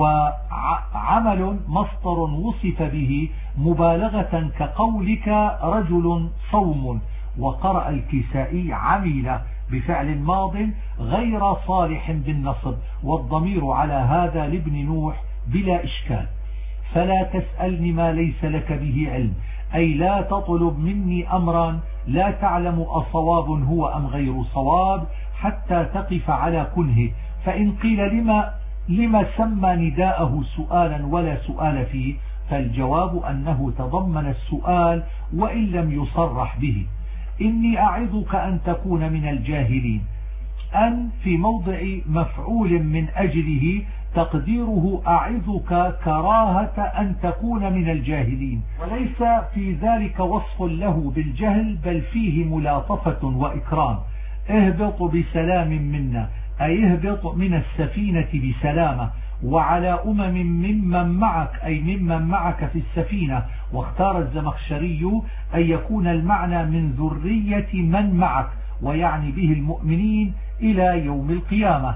وعمل مصدر وصف به مبالغة كقولك رجل صوم. وقرأ الكسائي عمل بفعل ماض غير صالح بالنصب، والضمير على هذا لابن نوح بلا إشكال. فلا تسألني ما ليس لك به علم أي لا تطلب مني أمرا لا تعلم أصواب هو أم غير صواب حتى تقف على كنه. فإن قيل لما سمى نداءه سؤالا ولا سؤال فيه، فالجواب أنه تضمن السؤال وإن لم يصرح به. إني أعظك أن تكون من الجاهلين، أن في موضع مفعول من أجله تقديره أعظك كراهة أن تكون من الجاهلين، وليس في ذلك وصف له بالجهل بل فيه ملاطفة وإكرام. اهبط بسلام منا أي اهبط من السفينة بسلامة، وعلى ممن معك أي ممن معك في السفينة. واختار الزمخشري أن يكون المعنى من ذرية من معك، ويعني به المؤمنين إلى يوم القيامة.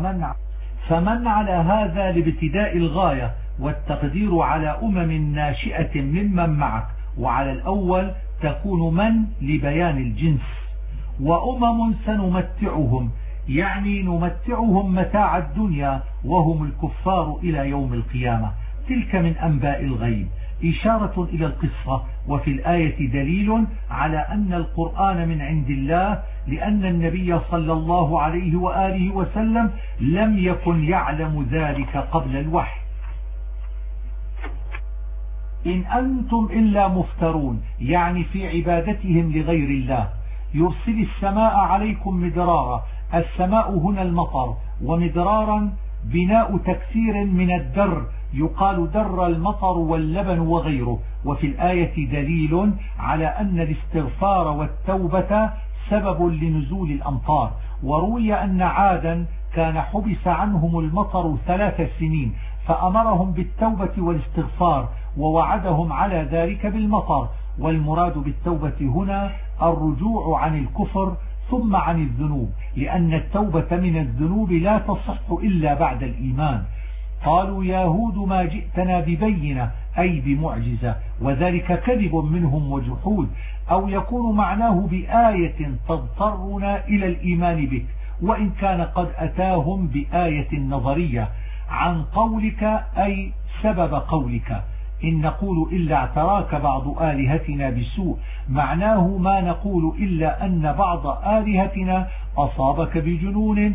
فمن على هذا لابتداء الغاية، والتقدير على ناشئة ممن معك، وعلى الأول تكون من لبيان الجنس. سنمتعهم يعني نمتعهم متاع الدنيا وهم الكفار إلى يوم القيامة. تلك من أنباء الغيب. إشارة إلى القصة. وفي الآية دليل على أن القرآن من عند الله، لأن النبي صلى الله عليه وآله وسلم لم يكن يعلم ذلك قبل الوحي. إن أنتم إلا مفترون، يعني في عبادتهم لغير الله. يرسل السماء عليكم مدرارا، السماء هنا المطر، ومدرارا بناء تكثير من الدر، يقال در المطر واللبن وغيره. وفي الآية دليل على أن الاستغفار والتوبة سبب لنزول الأمطار. وروي أن عادا كان حبس عنهم المطر 3 سنين، فأمرهم بالتوبة والاستغفار ووعدهم على ذلك بالمطر. والمراد بالتوبة هنا الرجوع عن الكفر ثم عن الذنوب، لأن التوبة من الذنوب لا تصح إلا بعد الإيمان. قالوا يا هود ما جئتنا ببينة، أي بمعجزة، وذلك كذب منهم وجحود. أو يكون معناه بآية تضطرنا إلى الإيمان بك، وإن كان قد أتاهم بآية نظرية عن قولك، أي سبب قولك. إن نقول إلا اعتراك بعض آلهتنا بسوء، معناه ما نقول إلا أن بعض آلهتنا أصابك بجنون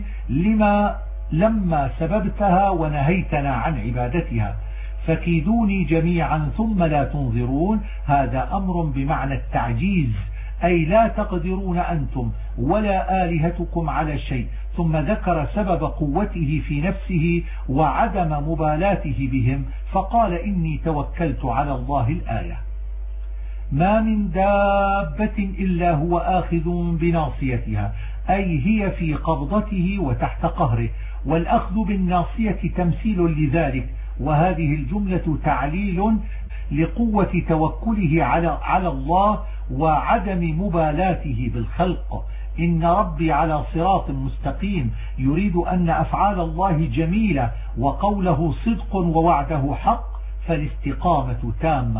لما سببتها ونهيتنا عن عبادتها، فكيدوني جميعا ثم لا تنظرون. هذا أمر بمعنى التعجيز، أي لا تقدرون أنتم ولا آلهتكم على شيء. ثم ذكر سبب قوته في نفسه وعدم مبالاته بهم، فقال إني توكلت على الله. الآية. ما من دابة إلا هو آخذ بناصيتها، أي هي في قبضته وتحت قهره. والأخذ بالناصية تمثيل لذلك، وهذه الجملة تعليل لقوة توكله على الله وعدم مبالاته بالخلق. إن ربي على صراط مستقيم، يريد أن أفعال الله جميلة وقوله صدق ووعده حق، فالاستقامة تامة.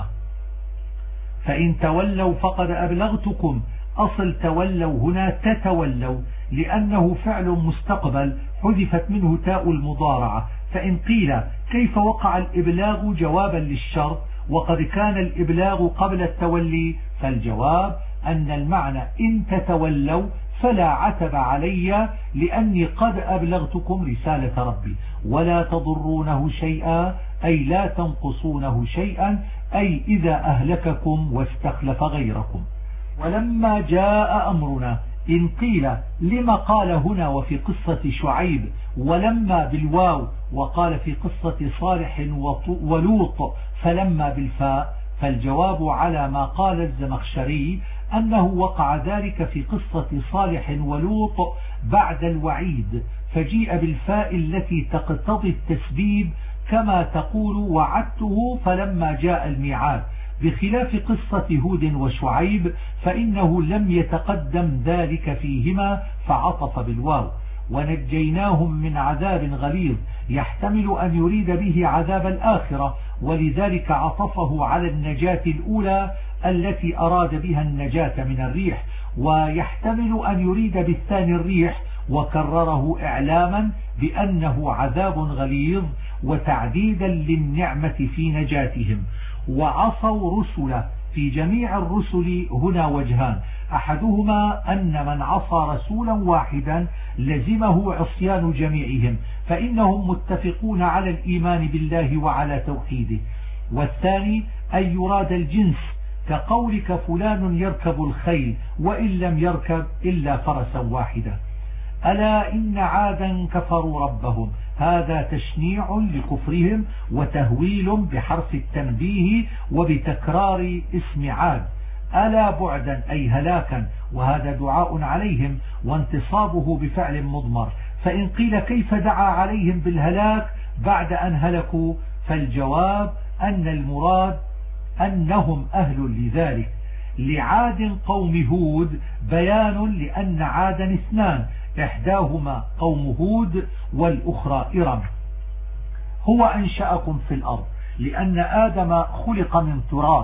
فإن تولوا فقد أبلغتكم، أصل تولوا هنا تتولوا، لأنه فعل مستقبل حذفت منه تاء المضارعة. فإن قيل كيف وقع الإبلاغ جوابا للشرط وقد كان الإبلاغ قبل التولي، فالجواب أن المعنى إن تتولوا فلا عتب علي، لأني قد أبلغتكم رسالة ربي، ولا تضرونه شيئا، أي لا تنقصونه شيئا، أي إذا أهلككم واستخلف غيركم. ولما جاء أمرنا، إن قيل لما قال هنا وفي قصة شعيب ولما بالواو، وقال في قصة صالح ولوط فلما بالفاء، فالجواب على ما قال الزمخشري أنه وقع ذلك في قصة صالح ولوط بعد الوعيد، فجيء بالفاء التي تقتضي التسبيب، كما تقول وعدته فلما جاء الميعاد، بخلاف قصة هود وشعيب فإنه لم يتقدم ذلك فيهما فعطف بالواو. ونجيناهم من عذاب غليظ، يحتمل أن يريد به عذاب الآخرة، ولذلك عطفه على النجاة الأولى التي أراد بها النجاة من الريح، ويحتمل أن يريد بالثاني الريح، وكرره إعلاما بأنه عذاب غليظ وتعديدا للنعمة في نجاتهم. وعصوا رسله، في جميع الرسل هنا وجهان، أحدهما أن من عصى رسولا واحدا لزمه عصيان جميعهم، فإنهم متفقون على الإيمان بالله وعلى توحيده. والثاني أن يراد الجنس، كقولك فلان يركب الخيل وإن لم يركب إلا فرسا واحدا. ألا إن عادا كفروا ربهم، هذا تشنيع لكفرهم وتهويل بحرف التنبيه وبتكرار اسم عاد. ألا بعدا أي هلاكا، وهذا دعاء عليهم وانتصابه بفعل مضمر. فإن قيل كيف دعا عليهم بالهلاك بعد أن هلكوا، فالجواب أن المراد أنهم أهل لذلك. لعاد قوم هود بيان لأن عادا اثنان، إحداهما قوم هود والأخرى إرم. هو أنشأكم في الأرض، لأن آدم خلق من تراب،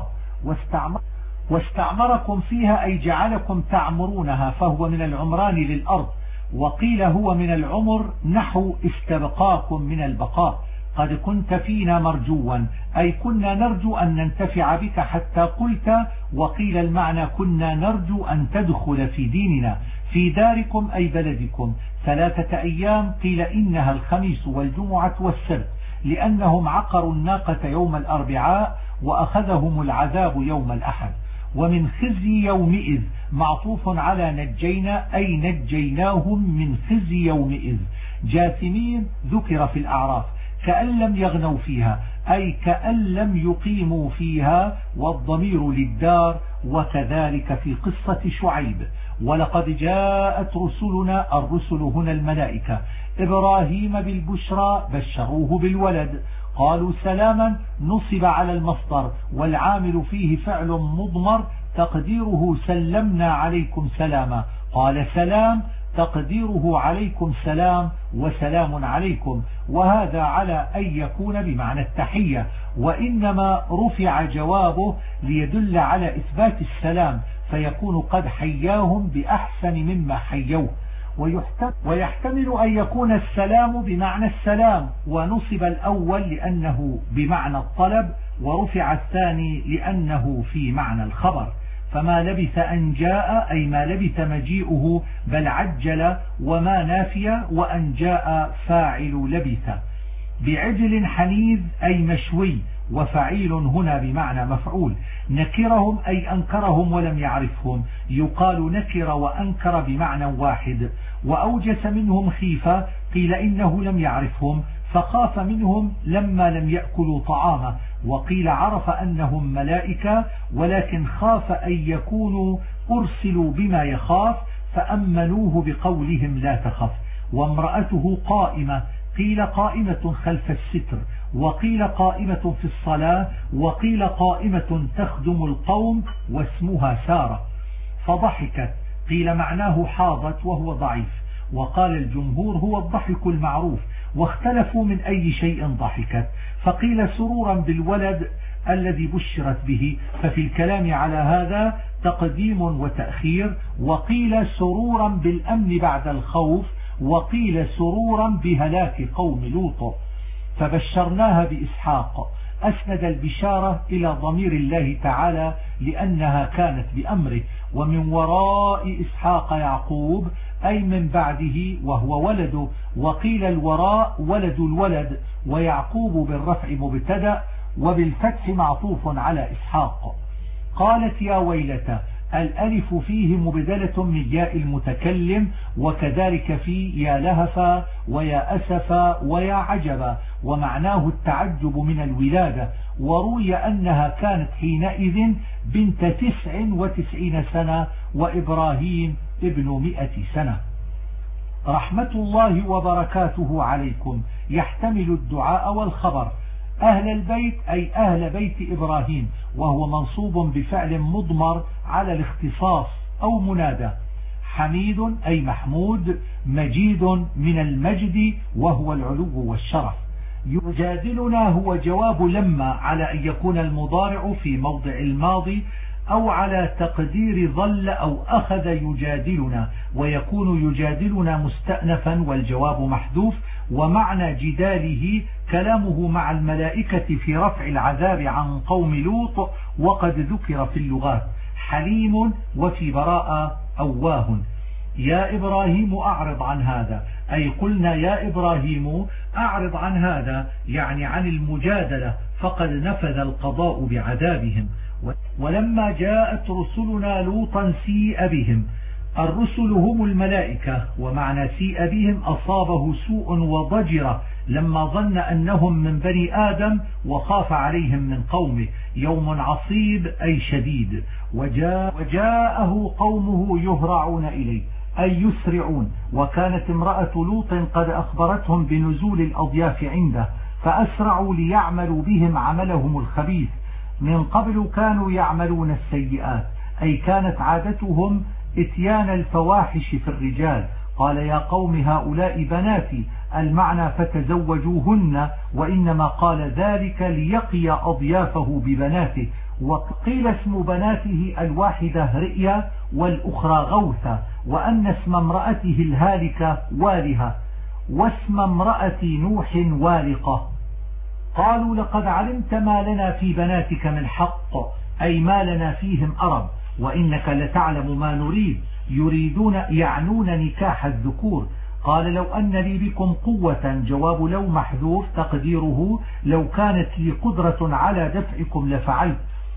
واستعمركم فيها أي جعلكم تعمرونها، فهو من العمران للأرض. وقيل هو من العمر نحو استبقاكم من البقاء، قد كنت فينا مرجوا، أي كنا نرجو أن ننتفع بك حتى قلت. وقيل المعنى كنا نرجو أن تدخل في ديننا في داركم أي بلدكم 3 أيام. قيل إنها الخميس والجمعة والسبت، لأنهم عقروا الناقة يوم الأربعاء وأخذهم العذاب يوم الأحد. ومن خزي يومئذ معطوف على نجينا أي نجيناهم من خزي يومئذ. جاثمين ذكر في الأعراف كأن لم يغنوا فيها أي كأن لم يقيموا فيها، والضمير للدار. وكذلك في قصة شعيب. ولقد جاءت رسلنا، الرسل هنا الملائكة، إبراهيم بالبشرى بشروه بالولد، قالوا سلاما نصب على المصدر، والعامل فيه فعل مضمر تقديره سلمنا عليكم سلاما. قال سلام تقديره عليكم سلام وسلام عليكم، وهذا على أن يكون بمعنى التحية، وإنما رفع جوابه ليدل على إثبات السلام، فيكون قد حياهم بأحسن مما حيوه. ويحتمل أن يكون السلام بمعنى السلام، ونصب الأول لأنه بمعنى الطلب، ورفع الثاني لأنه في معنى الخبر. فما لبث أن جاء أي ما لبث مجيئه، بل عجل، وما نافية، وأن جاء فاعل لبث. بعجل حنيذ أي مشوي، وفعيل هنا بمعنى مفعول. نكرهم أي أنكرهم ولم يعرفهم، يقال نكر وأنكر بمعنى واحد. وأوجس منهم خيفة، قيل إنه لم يعرفهم فخاف منهم لما لم يأكلوا طعامه، وقيل عرف أنهم ملائكة ولكن خاف أن يكونوا أرسلوا بما يخاف فأمنوه بقولهم لا تخف. وامرأته قائمة، قيل قائمة خلف الستر، وقيل قائمة في الصلاة، وقيل قائمة تخدم القوم، واسمها سارة. فضحكت، قيل معناه حاضت وهو ضعيف، وقال الجمهور هو الضحك المعروف، واختلفوا من أي شيء ضحكت، فقيل سرورا بالولد الذي بشرت به، ففي الكلام على هذا تقديم وتأخير. وقيل سرورا بالأمن بعد الخوف، وقيل سرورا بهلاك قوم لوط. فبشرناها بإسحاق، أسند البشارة إلى ضمير الله تعالى لأنها كانت بأمره. ومن وراء إسحاق يعقوب أي من بعده وهو ولده، وقيل الوراء ولد الولد، ويعقوب بالرفع مبتدأ وبالفتح معطوف على إسحاق. قالت يا ويلتى، الألف فيه مبدلة من ياء المتكلم، وكذلك في يا لهفا ويا أسفا ويا عجبا، ومعناه التعجب من الولادة. وروي أنها كانت حينئذ بنت 99 سنة، وإبراهيم ابن 100 سنة. رحمة الله وبركاته عليكم يحتمل الدعاء والخبر. أهل البيت أي أهل بيت إبراهيم، وهو منصوب بفعل مضمر على الاختصاص أو منادى. حميد أي محمود، مجيد من المجد وهو العلو والشرف. يجادلنا هو جواب لما على أن يكون المضارع في موضع الماضي، أو على تقدير ظل أو أخذ يجادلنا، ويكون يجادلنا مستأنفا والجواب محذوف. ومعنى جداله كلامه مع الملائكة في رفع العذاب عن قوم لوط، وقد ذكر في اللغات حليم، وفي براءة أواه. يا إبراهيم أعرض عن هذا، أي قلنا يا إبراهيم أعرض عن هذا، يعني عن المجادلة، فقد نفذ القضاء بعذابهم. ولما جاءت رسلنا لوطا سيء بهم. الرسل هم الملائكة، ومعنى سيء بهم أصابه سوء وضجر لما ظن أنهم من بني آدم، وخاف عليهم من قومه. يوم عصيب أي شديد. وجاءه قومه يهرعون إليه أي يسرعون. وكانت امرأة لوط قد أخبرتهم بنزول الأضياف عنده، فأسرعوا ليعملوا بهم عملهم الخبيث. من قبل كانوا يعملون السيئات، أي كانت عادتهم اتيان الفواحش في الرجال. قال يا قوم هؤلاء بناتي، المعنى فتزوجوهن، وإنما قال ذلك ليقي أضيافه ببناته. وقيل اسم بناته الواحدة رئيا والأخرى غوثة، وأن اسم امرأته الهالكة والهة، واسم امرأة نوح والقة. قالوا لقد علمت ما لنا في بناتك من حق، أي ما لنا فيهم أرب، وإنك لتعلم ما نريد، يريدون يعنون نكاح الذكور. قال لو أن لي بكم قوة، جواب لو محذوف تقديره لو كانت لي قدرة على دفعكم لفعلت،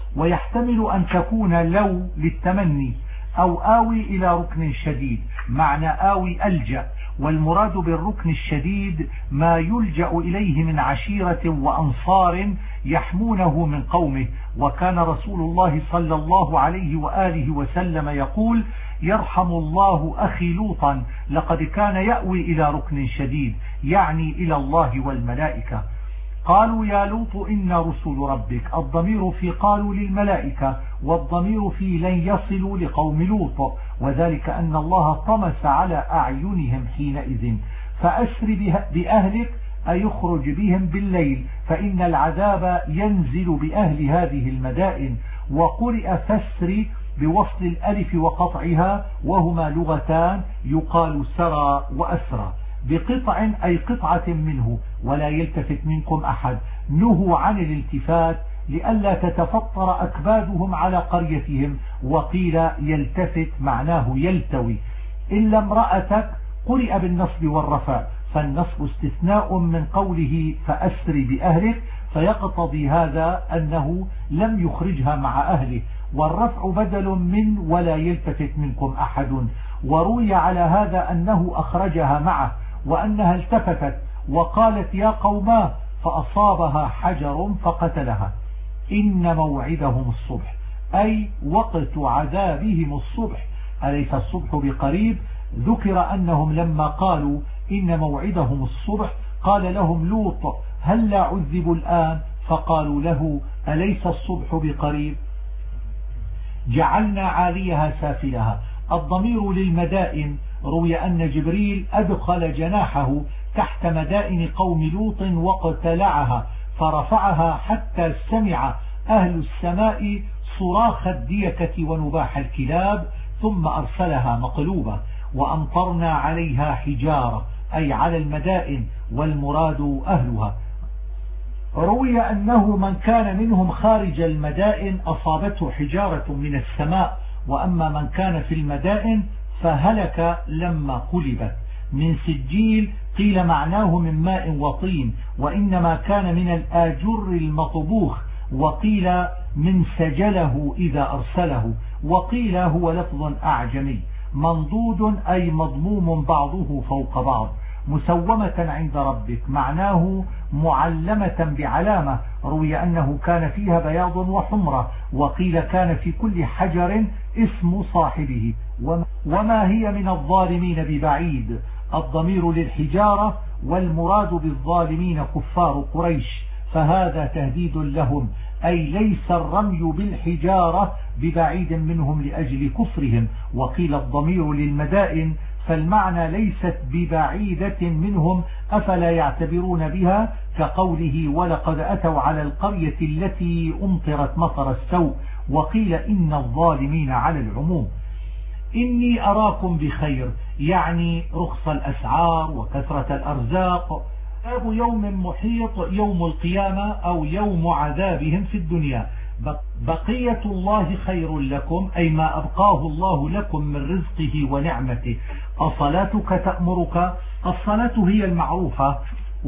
ويحتمل أن تكون لو للتمني أو آوي إلى ركن شديد، معنى آوي ألجأ، والمراد بالركن الشديد ما يلجأ إليه من عشيرة وأنصار يحمونه من قومه. وكان رسول الله صلى الله عليه وآله وسلم يقول: يرحم الله أخي لوطا، لقد كان يأوي إلى ركن شديد، يعني إلى الله والملائكة. قالوا يا لوط إن رسل ربك، الضمير في قالوا للملائكة، والضمير في لن يصلوا لقوم لوط، وذلك أن الله طمس على أعينهم حينئذ. فأسر بأهلك أي يخرج بهم بالليل، فإن العذاب ينزل بأهل هذه المدائن. وقرئ فسر بوصل الألف وقطعها، وهما لغتان يقال سرى وأسرى. بقطع أي قطعة منه، ولا يلتفت منكم أحد، نهوا عن الالتفات لئلا تتفطر أكبادهم على قريتهم، وقيل يلتفت معناه يلتوي. إلا امرأتك قرئ بالنصب والرفع، فالنصب استثناء من قوله فأسر بأهلك، فيقتضي هذا أنه لم يخرجها مع أهله، والرفع بدل من ولا يلتفت منكم أحد. وروي على هذا أنه أخرجها معه، وأنها التفتت وقالت يا قوما، فأصابها حجر فقتلها. إن موعدهم الصبح، أي وقت عذابهم الصبح، أليس الصبح بقريب؟ ذكر أنهم لما قالوا إن موعدهم الصبح قال لهم لوط هل لا عذبوا الآن؟ فقالوا له أليس الصبح بقريب؟ جعلنا عاليها سافلها، الضمير للمدائن. روي أن جبريل أدخل جناحه تحت مدائن قوم لوط واقتلعها، فرفعها حتى سمع أهل السماء صراخ الديكة ونباح الكلاب، ثم أرسلها مقلوبة. وأمطرنا عليها حجارة، أي على المدائن، والمراد أهلها. روي أنه من كان منهم خارج المدائن أصابته حجارة من السماء، وأما من كان في المدائن فهلك لما قلبت. من سجيل قيل معناه من ماء وطين، وإنما كان من الآجر المطبوخ، وقيل من سجله إذا أرسله، وقيل هو لفظ أعجمي. منضود أي مضموم بعضه فوق بعض. مسومة عند ربك معناه معلمة بعلامة. روي أنه كان فيها بياض وحمرة، وقيل كان في كل حجر اسم صاحبه. وما هي من الظالمين ببعيد، الضمير للحجارة، والمراد بالظالمين كفار قريش، فهذا تهديد لهم، أي ليس الرمي بالحجارة ببعيد منهم لأجل كفرهم. وقيل الضمير للمدائن، فالمعنى ليست ببعيدة منهم، أفلا يعتبرون بها، كقوله ولقد أتوا على القرية التي أمطرت مطر السوء. وقيل إن الظالمين على العموم. إني أراكم بخير، يعني رخص الأسعار وكثرة الأرزاق. عذاب يوم محيط، يوم القيامة أو يوم عذابهم في الدنيا. بقية الله خير لكم، أي ما أبقاه الله لكم من رزقه ونعمته. أصلاتك تأمرك، الصلاة هي المعروفة،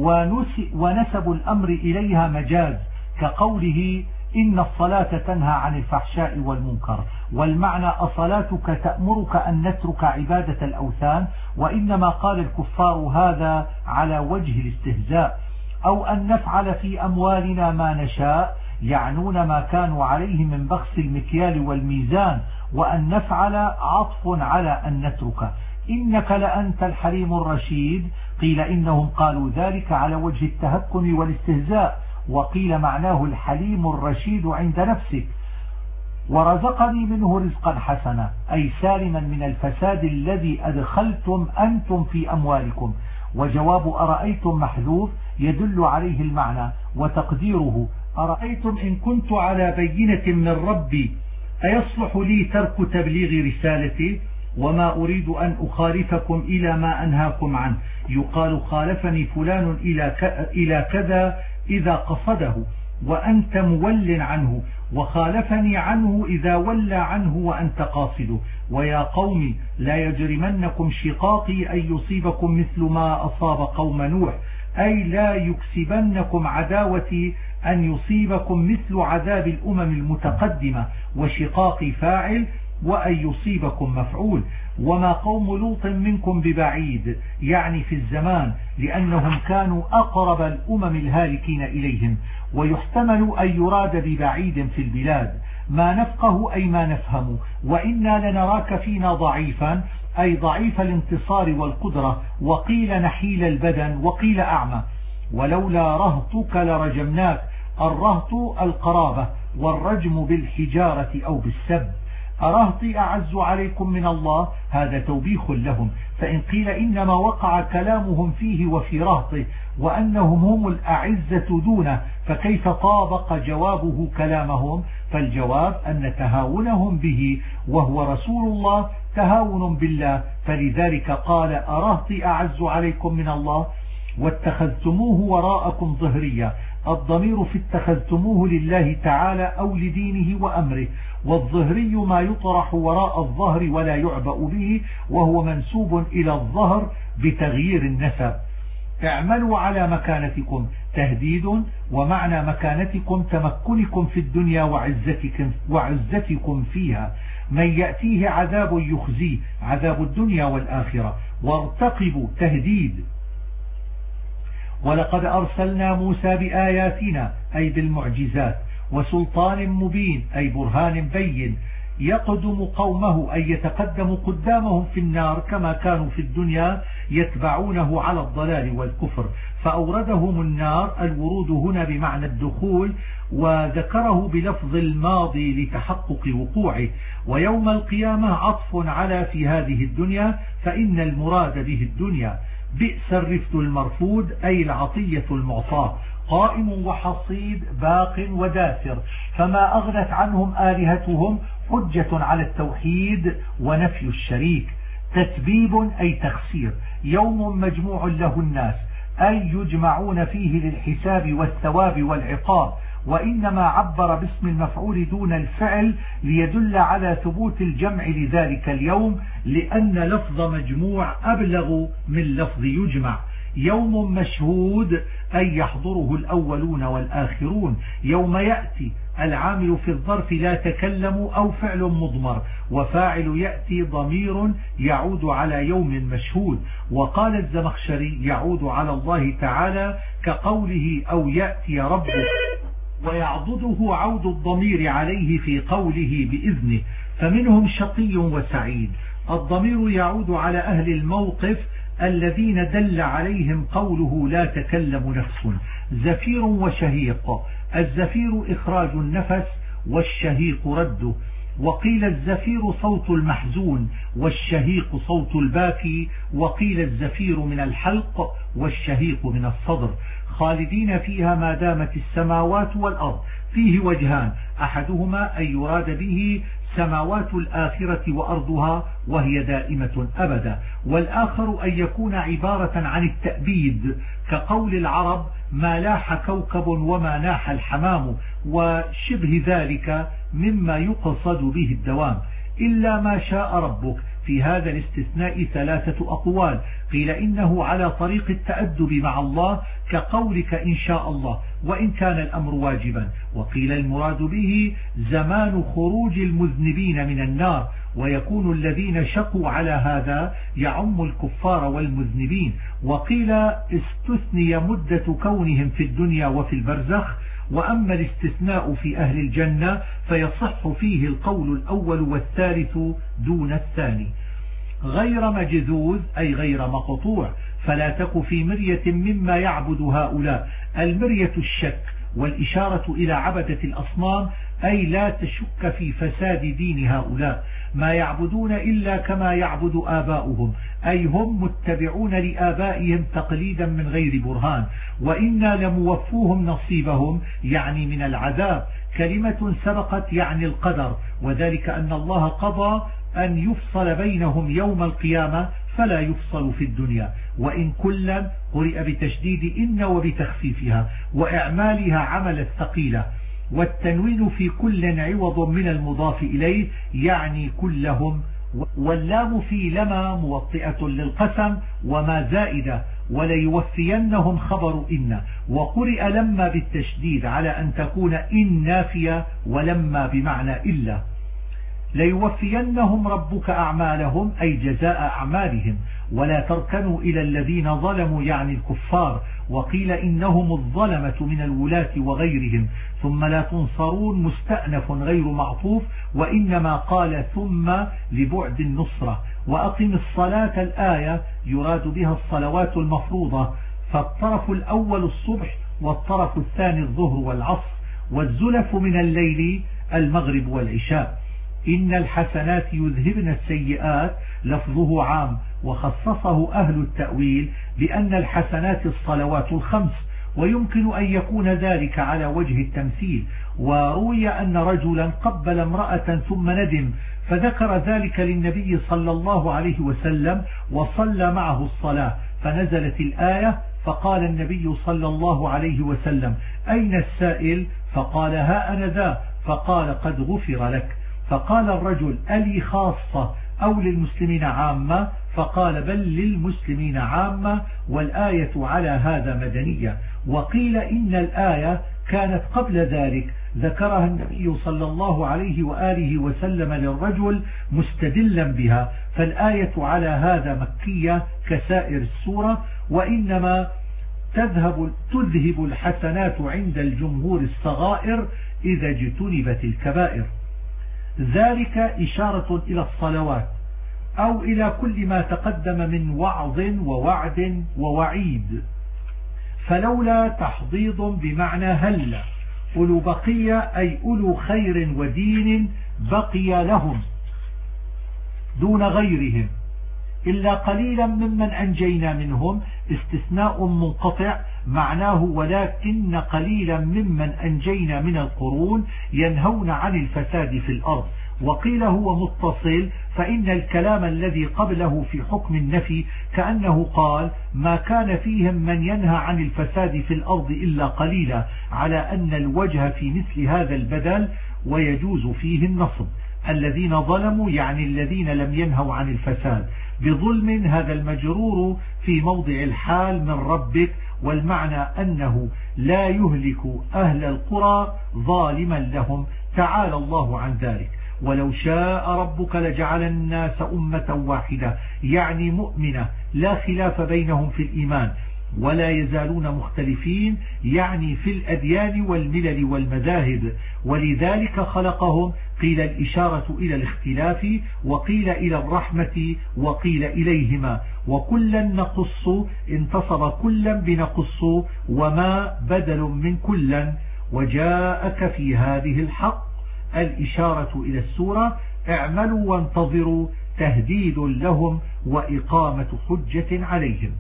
ونسب الأمر إليها مجاز، كقوله إن الصلاة تنهى عن الفحشاء والمنكر. والمعنى أصلاتك تأمرك أن نترك عبادة الأوثان، وإنما قال الكفار هذا على وجه الاستهزاء. أو أن نفعل في أموالنا ما نشاء، يعنون ما كانوا عليه من بخس المكيال والميزان. وأن نفعل عطف على أن نترك. إنك لأنت الحليم الرشيد، قيل إنهم قالوا ذلك على وجه التهكم والاستهزاء، وقيل معناه الحليم الرشيد عند نفسك. ورزقني منه رزقا حسنا، أي سالما من الفساد الذي أدخلتم أنتم في أموالكم. وجواب أرأيتم محذوف يدل عليه المعنى، وتقديره أرأيتم إن كنت على بينة من ربي أيصلح لي ترك تبليغ رسالتي، وما أريد أن أخالفكم إلى ما أنهاكم عنه. يقال خالفني فلان إلى كذا إذا قصده وأنت مول عنه، وخالفني عنه إذا ولى عنه وأنت قاصده. ويا قوم لا يجرمنكم شقاقي أن يصيبكم مثل ما أصاب قوم نوح، أي لا يكسبنكم عداوتي أن يصيبكم مثل عذاب الأمم المتقدمة، وشقاقي فاعل وأن يصيبكم مفعول. وما قوم لوط منكم ببعيد، يعني في الزمان، لأنهم كانوا أقرب الأمم الهالكين إليهم. ويحتمل أن يراد ببعيد في البلاد ما نفقه أي ما نفهم، وإنا لنراك فينا ضعيفا أي ضعيف الانتصار والقدرة، وقيل نحيل البدن وقيل أعمى. ولولا رهطك لرجمناك. الرهط القرابة، والرجم بالحجارة أو بالسب. أرهطي أعز عليكم من الله، هذا توبيخ لهم. فإن قيل إنما وقع كلامهم فيه وفي رهطه وأنهم هم الأعزة دونه، فكيف طابق جوابه كلامهم؟ فالجواب أن تهاونهم به وهو رسول الله تهاون بالله، فلذلك قال أرهطي أعز عليكم من الله. واتخذتموه وراءكم ظهريا، الضمير في اتخذتموه لله تعالى أو لدينه وأمره، والظهري ما يطرح وراء الظهر ولا يعبأ به، وهو منسوب إلى الظهر بتغيير النسب. اعملوا على مكانتكم تهديد، ومعنى مكانتكم تمكنكم في الدنيا وعزتكم فيها. من يأتيه عذاب يخزيه، عذاب الدنيا والآخرة. وارتقبوا تهديد. ولقد أرسلنا موسى بآياتنا أي بالمعجزات، وسلطان مبين أي برهان بين، يقدم قومه أي يتقدم قدامهم في النار كما كانوا في الدنيا يتبعونه على الضلال والكفر، فأوردهم النار. الورود هنا بمعنى الدخول، وذكره بلفظ الماضي لتحقق وقوعه. ويوم القيامة عطف على في هذه الدنيا، فإن المراد به الدنيا. بئس الرفد المرفود أي العطية المعطاة، قائم وحصيد باق وداثر، فما أغنت عنهم آلهتهم، حجة على التوحيد ونفي الشريك. تتبيب أي تخسير، يوم مجموع له الناس أي يجمعون فيه للحساب والثواب والعقاب. وإنما عبر باسم المفعول دون الفعل ليدل على ثبوت الجمع لذلك اليوم، لأن لفظ مجموع أبلغ من لفظ يجمع. يوم مشهود أي يحضره الأولون والآخرون. يوم يأتي العامل في الظرف لا تكلم أو فعل مضمر، وفاعل يأتي ضمير يعود على يوم مشهود. وقال الزمخشري يعود على الله تعالى كقوله أو يأتي ربه، ويعضده عود الضمير عليه في قوله بإذنه، فمنهم شقي وسعيد. الضمير يعود على أهل الموقف الذين دل عليهم قوله لا تكلم نفس. زفير وشهيق، الزفير إخراج النفس والشهيق رده. وقيل الزفير صوت المحزون والشهيق صوت الباكي، وقيل الزفير من الحلق والشهيق من الصدر. خالدين فيها ما دامت السماوات والأرض. فيه وجهان، أحدهما أن يراد به سماوات الآخرة وأرضها وهي دائمة أبدا، والآخر أن يكون عبارة عن التأبيد، كقول العرب ما لاح كوكب وما ناح الحمام، وشبه ذلك مما يقصد به الدوام. إلا ما شاء ربك، في هذا الاستثناء ثلاثة أقوال. قيل إنه على طريق التأدب مع الله كقولك إن شاء الله وإن كان الأمر واجبا. وقيل المراد به زمان خروج المذنبين من النار، ويكون الذين شقوا على هذا يعم الكفار والمذنبين. وقيل استثني مدة كونهم في الدنيا وفي البرزخ. وأما الاستثناء في أهل الجنة فيصح فيه القول الأول والثالث دون الثاني. غير مجذوذ أي غير مقطوع، فلا تك في مرية مما يعبد هؤلاء. المرية الشك، والإشارة إلى عبدة الأصنام، أي لا تشك في فساد دين هؤلاء. ما يعبدون إلا كما يعبد آباؤهم، أي هم متبعون لآبائهم تقليدا من غير برهان. وإنا لموفوهم نصيبهم يعني من العذاب. كلمة سبقت يعني القدر، وذلك أن الله قضى أن يفصل بينهم يوم القيامة، فلا يفصل في الدنيا. وإن كلا قرئ بتشديد إن وبتخفيفها وإعمالها عمل الثقيلة، والتنوين في كل عوض من المضاف إليه يعني كلهم، واللام في لما موطئة للقسم وما زائدة، وليوفينهم خبر إن. وقرئ لما بالتشديد على أن تكون إن نافية ولما بمعنى إلا. ليوفينهم ربك أعمالهم أي جزاء أعمالهم، ولا تركنوا إلى الذين ظلموا يعني الكفار، وقيل إنهم الظلمة من الولاة وغيرهم. ثم لا تنصرون مستأنف غير معطوف، وإنما قال ثم لبعد النصرة. وأقم الصلاة الآية يراد بها الصلوات المفروضة، فالطرف الأول الصبح والطرف الثاني الظهر والعصر، والزلف من الليل المغرب والعشاء. إن الحسنات يذهبن السيئات لفظه عام، وخصصه أهل التأويل بأن الحسنات الصلوات الخمس، ويمكن أن يكون ذلك على وجه التمثيل. وروي أن رجلا قبل امرأة ثم ندم، فذكر ذلك للنبي صلى الله عليه وسلم وصلى معه الصلاة، فنزلت الآية، فقال النبي صلى الله عليه وسلم: أين السائل؟ فقال: ها أنا ذا. فقال: قد غفر لك. فقال الرجل: ألي خاصة أو للمسلمين عامة؟ فقال: بل للمسلمين عامة، والآية على هذا مدنية. وقيل إن الآية كانت قبل ذلك، ذكرها النبي صلى الله عليه وآله وسلم للرجل مستدلا بها، فالآية على هذا مكية كسائر السورة، وإنما تذهب الحسنات عند الجمهور الصغائر إذا اجتنبت الكبائر. ذلك إشارة إلى الصلوات أو إلى كل ما تقدم من وعظ ووعد ووعيد. فلولا تحضيض بمعنى هلا، أولو بقية أي أولو خير ودين بقي لهم دون غيرهم، إلا قليلا ممن أنجينا منهم، استثناء منقطع معناه ولكن قليلا ممن أنجينا من القرون ينهون عن الفساد في الأرض. وقيل هو متصل، فإن الكلام الذي قبله في حكم النفي كأنه قال: ما كان فيهم من ينهى عن الفساد في الأرض إلا قليلا، على أن الوجه في مثل هذا البدل ويجوز فيه النصب. الذين ظلموا يعني الذين لم ينهوا عن الفساد. بظلم هذا المجرور في موضع الحال من ربك، والمعنى أنه لا يهلك أهل القرى ظالما لهم، تعالى الله عن ذلك. ولو شاء ربك لجعل الناس أمة واحدة يعني مؤمنة لا خلاف بينهم في الإيمان، ولا يزالون مختلفين يعني في الأديان والملل والمذاهب، ولذلك خلقهم. قيل الإشارة إلى الاختلاف، وقيل إلى الرحمة، وقيل إليهما. وكلا نقص انتصب كلا بنقص، وما بدل من كلا. وجاءك في هذه الحق الإشارة إلى السورة: اعملوا وانتظروا، تهديد لهم وإقامة حجة عليهم.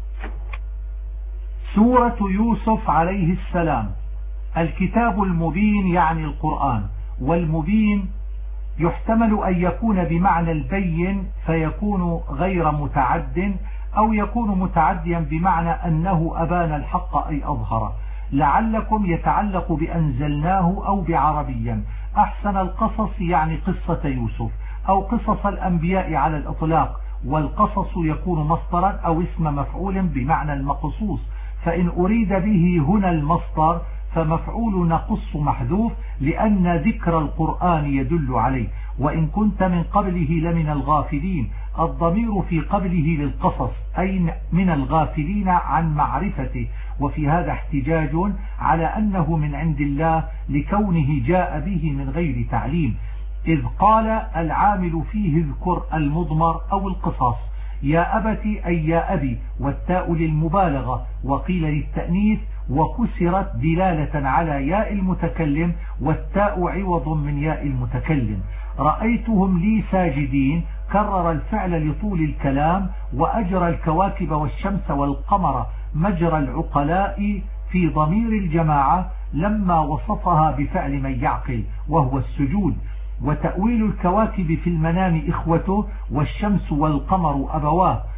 سورة يوسف عليه السلام. الكتاب المبين يعني القرآن، والمبين يحتمل أن يكون بمعنى البين فيكون غير متعد، أو يكون متعديا بمعنى أنه أبان الحق أي أظهر. لعلكم يتعلق بأنزلناه أو بعربيا. أحسن القصص يعني قصة يوسف أو قصص الأنبياء على الإطلاق، والقصص يكون مصدرا أو اسم مفعول بمعنى المقصوص، فإن أريد به هنا المصدر فمفعول نقص محذوف لأن ذكر القرآن يدل عليه. وإن كنت من قبله لمن الغافلين، الضمير في قبله للقصص أي من الغافلين عن معرفته، وفي هذا احتجاج على أنه من عند الله لكونه جاء به من غير تعليم، إذ قال العامل فيه اذكر المضمر أو القصص. يا أبت أي يا أبي، والتاء للمبالغة، وقيل للتأنيث، وكسرت دلالة على ياء المتكلم، والتاء عوض من ياء المتكلم. رأيتهم لي ساجدين، كرر الفعل لطول الكلام، وأجرى الكواكب والشمس والقمر مجرى العقلاء في ضمير الجماعة لما وصفها بفعل من يعقل وهو السجود. وتأويل الكواكب في المنام إخوته، والشمس والقمر أبواه،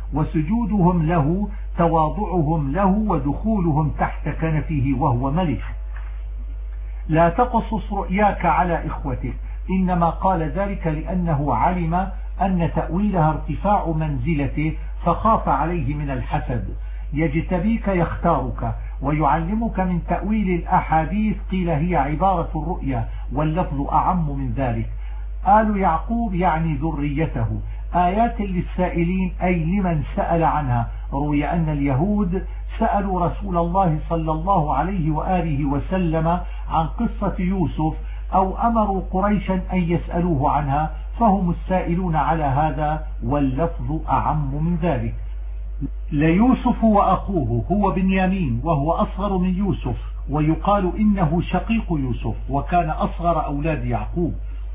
وسجودهم له تواضعهم له ودخولهم تحت كنفه وهو ملك. لا تقصص رؤياك على إخوتك، إنما قال ذلك لأنه علم أن تأويلها ارتفاع منزلته فخاف عليه من الحسد. يجتبيك يختارك ويعلمك من تأويل الأحاديث، قيل هي عبارة الرؤيا واللفظ أعم من ذلك. آل يعقوب يعني ذريته. آيات للسائلين أي لمن سأل عنها. روي أن اليهود سألوا رسول الله صلى الله عليه وآله وسلم عن قصة يوسف أو أمروا قريشا أن يسألوه عنها، فهم السائلون على هذا واللفظ أعم من ذلك. ليوسف وأخوه هو بنيامين وهو أصغر من يوسف، ويقال إنه شقيق يوسف وكان أصغر أولاد يعقوب.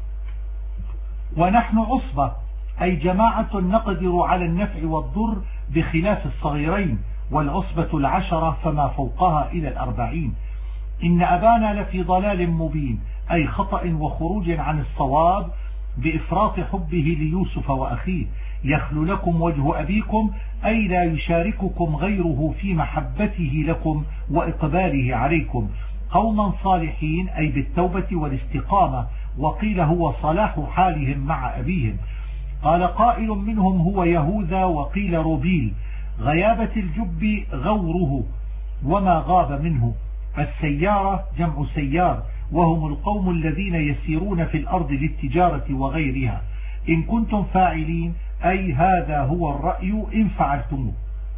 ونحن عصبة أي جماعة نقدر على النفع والضر بخلاف الصغيرين، والعصبة 10 فما فوقها إلى 40. إن أبانا لفي ضلال مبين أي خطأ وخروج عن الصواب بإفراط حبه ليوسف وأخيه. يخل لكم وجه أبيكم أي لا يشارككم غيره في محبته لكم وإقباله عليكم. قوما صالحين أي بالتوبة والاستقامة، وقيل هو صلاح حالهم مع أبيهم. قال قائل منهم هو يهوذا وقيل روبيل. غيابة الجب غوره وما غاب منه. السيارة جمع سيار، وهم القوم الذين يسيرون في الأرض للتجارة وغيرها. إن كنتم فاعلين أي هذا هو الرأي إن فعلتموه.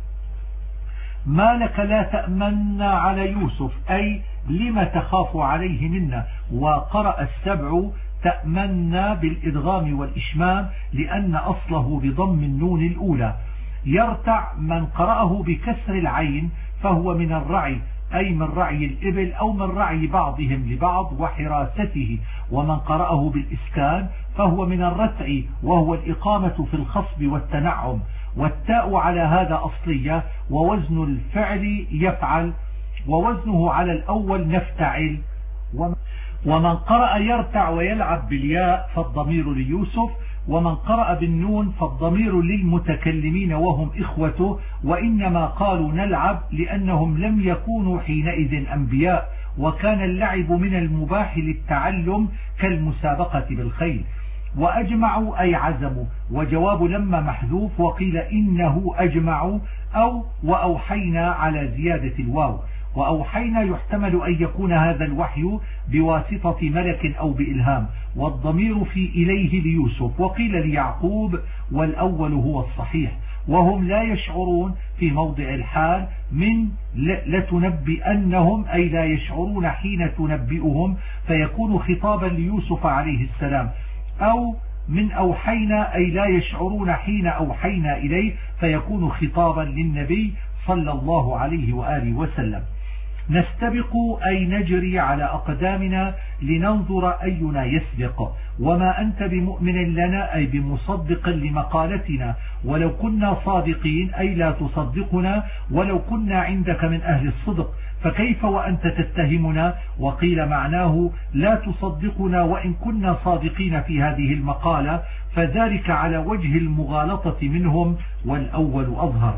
ما لك لا تأمن على يوسف أي لما تخاف عليه منا. وقرأ السبع تأمنا بالإدغام والإشمام لأن أصله بضم النون الأولى. يرتع من قرأه بكسر العين فهو من الرعي أي من رعي الإبل أو من رعي بعضهم لبعض وحراسته. ومن قرأه بالإسكان فهو من الرتع وهو الإقامة في الخصب والتنعم. والتاء على هذا أصلية، ووزن الفعل يفعل، ووزنه على الأول نفتعل. ومن قرأ يرتع ويلعب بالياء فالضمير ليوسف، ومن قرأ بالنون فالضمير للمتكلمين وهم إخوته. وإنما قالوا نلعب لأنهم لم يكونوا حينئذ أنبياء، وكان اللعب من المباح للتعلم كالمسابقة بالخيل. وأجمعوا أي عزموا، وجواب لما محذوف، وقيل إنه أجمعوا أو وأوحينا على زيادة الواو. وأوحينا يحتمل أن يكون هذا الوحي بواسطة ملك أو بإلهام، والضمير في إليه ليوسف، وقيل ليعقوب، والأول هو الصحيح. وهم لا يشعرون في موضع الحال من لتنبئنهم أي لا يشعرون حين تنبئهم، فيكون خطابا ليوسف عليه السلام. أو من أوحينا أي لا يشعرون حين أوحينا إليه، فيكون خطابا للنبي صلى الله عليه وآله وسلم. نستبق أي نجري على أقدامنا لننظر أينا يسبق. وما أنت بمؤمن لنا أي بمصدق لمقالتنا، ولو كنا صادقين أي لا تصدقنا ولو كنا عندك من أهل الصدق، فكيف وأنت تتهمنا؟ وقيل معناه لا تصدقنا وإن كنا صادقين في هذه المقالة، فذلك على وجه المغالطة منهم، والأول أظهر.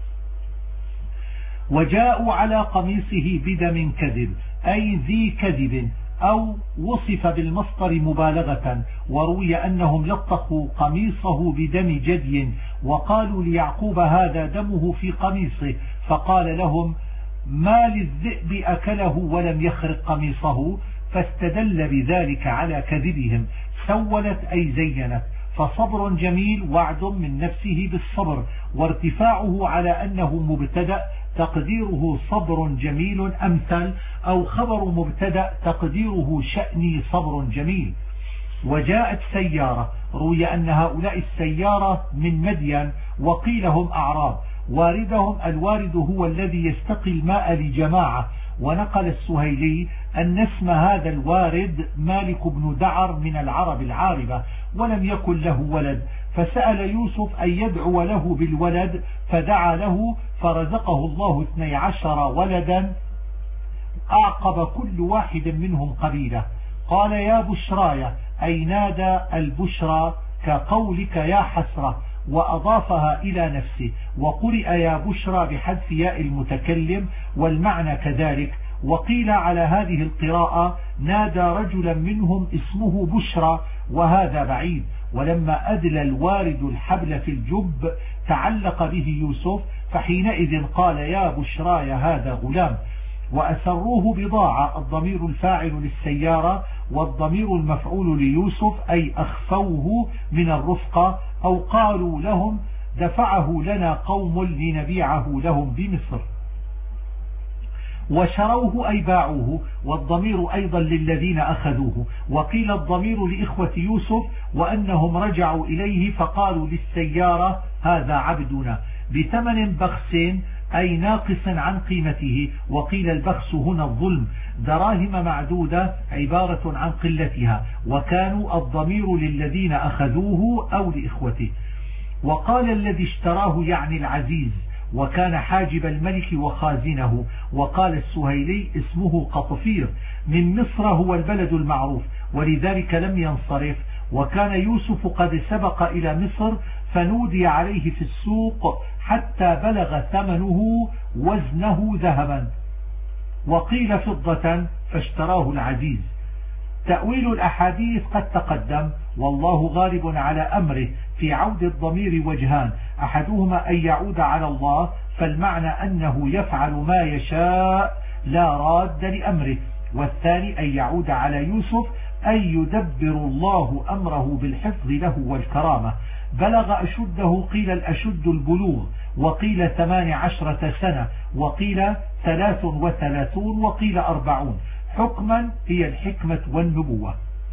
وجاءوا على قميصه بدم كذب أي ذي كذب، أو وصف بالمصدر مبالغة. وروي أنهم لطخوا قميصه بدم جدي، وقالوا ليعقوب هذا دمه في قميصه، فقال لهم ما للذئب أكله ولم يخرق قميصه، فاستدل بذلك على كذبهم. سولت أي زينت، فصبر جميل وعد من نفسه بالصبر، وارتفاعه على أنه مبتدأ تقديره صبر جميل أمثل، أو خبر مبتدأ تقديره شأني صبر جميل. وجاءت سيارة، روي أن هؤلاء السيارة من مدين، وقيل هم أعراب. واردهم الوارد هو الذي يستقي الماء لجماعة. ونقل السهيلي أن اسم هذا الوارد مالك بن دعر من العرب العاربة، ولم يكن له ولد، فسأل يوسف أن يدعو له بالولد، فدعا له فرزقه الله 12 ولدا، أعقب كل واحد منهم قبيلة. قال يا بشرايا أي نادى البشرى كقولك يا حسرة، وأضافها إلى نفسه، وقرئ يا بشرى بحذف ياء المتكلم والمعنى كذلك. وقيل على هذه القراءة نادى رجلا منهم اسمه بشرى، وهذا بعيد. ولما أدلى الوارد الحبل في الجب تعلق به يوسف، فحينئذ قال يا بشرى هذا غلام. وأسروه بضاعة، الضمير الفاعل للسيارة والضمير المفعول ليوسف، أي أخفوه من الرفقة، أو قالوا لهم دفعه لنا قوم لنبيعه لهم بمصر. وشروه أي باعوه، والضمير أيضا للذين أخذوه. وقيل الضمير لإخوة يوسف وأنهم رجعوا إليه فقالوا للسيارة هذا عبدنا بثمن بخس، أي ناقص عن قيمته. وقيل البخس هنا الظلم، دراهم معدودة عبارة عن قلتها، وكانوا الضمير للذين أخذوه أو لإخوته. وقال الذي اشتراه يعني العزيز، وكان حاجب الملك وخازنه. وقال السهيلي اسمه قطفير، من مصر هو البلد المعروف، ولذلك لم ينصرف. وكان يوسف قد سبق إلى مصر فنودي عليه في السوق حتى بلغ ثمنه وزنه ذهبا، وقيل فضة فاشتراه العزيز. تأويل الأحاديث قد تقدم، والله غالب على أمره. في عود الضمير وجهان، أحدهما أن يعود على الله، فالمعنى أنه يفعل ما يشاء لا راد لأمره، والثاني أن يعود على يوسف، أن يدبر الله أمره بالحفظ له والكرامة. بلغ أشده، قيل الأشد البلوغ، وقيل 18 سنة، وقيل 33، وقيل 40. حكما هي الحكمة والنبوة.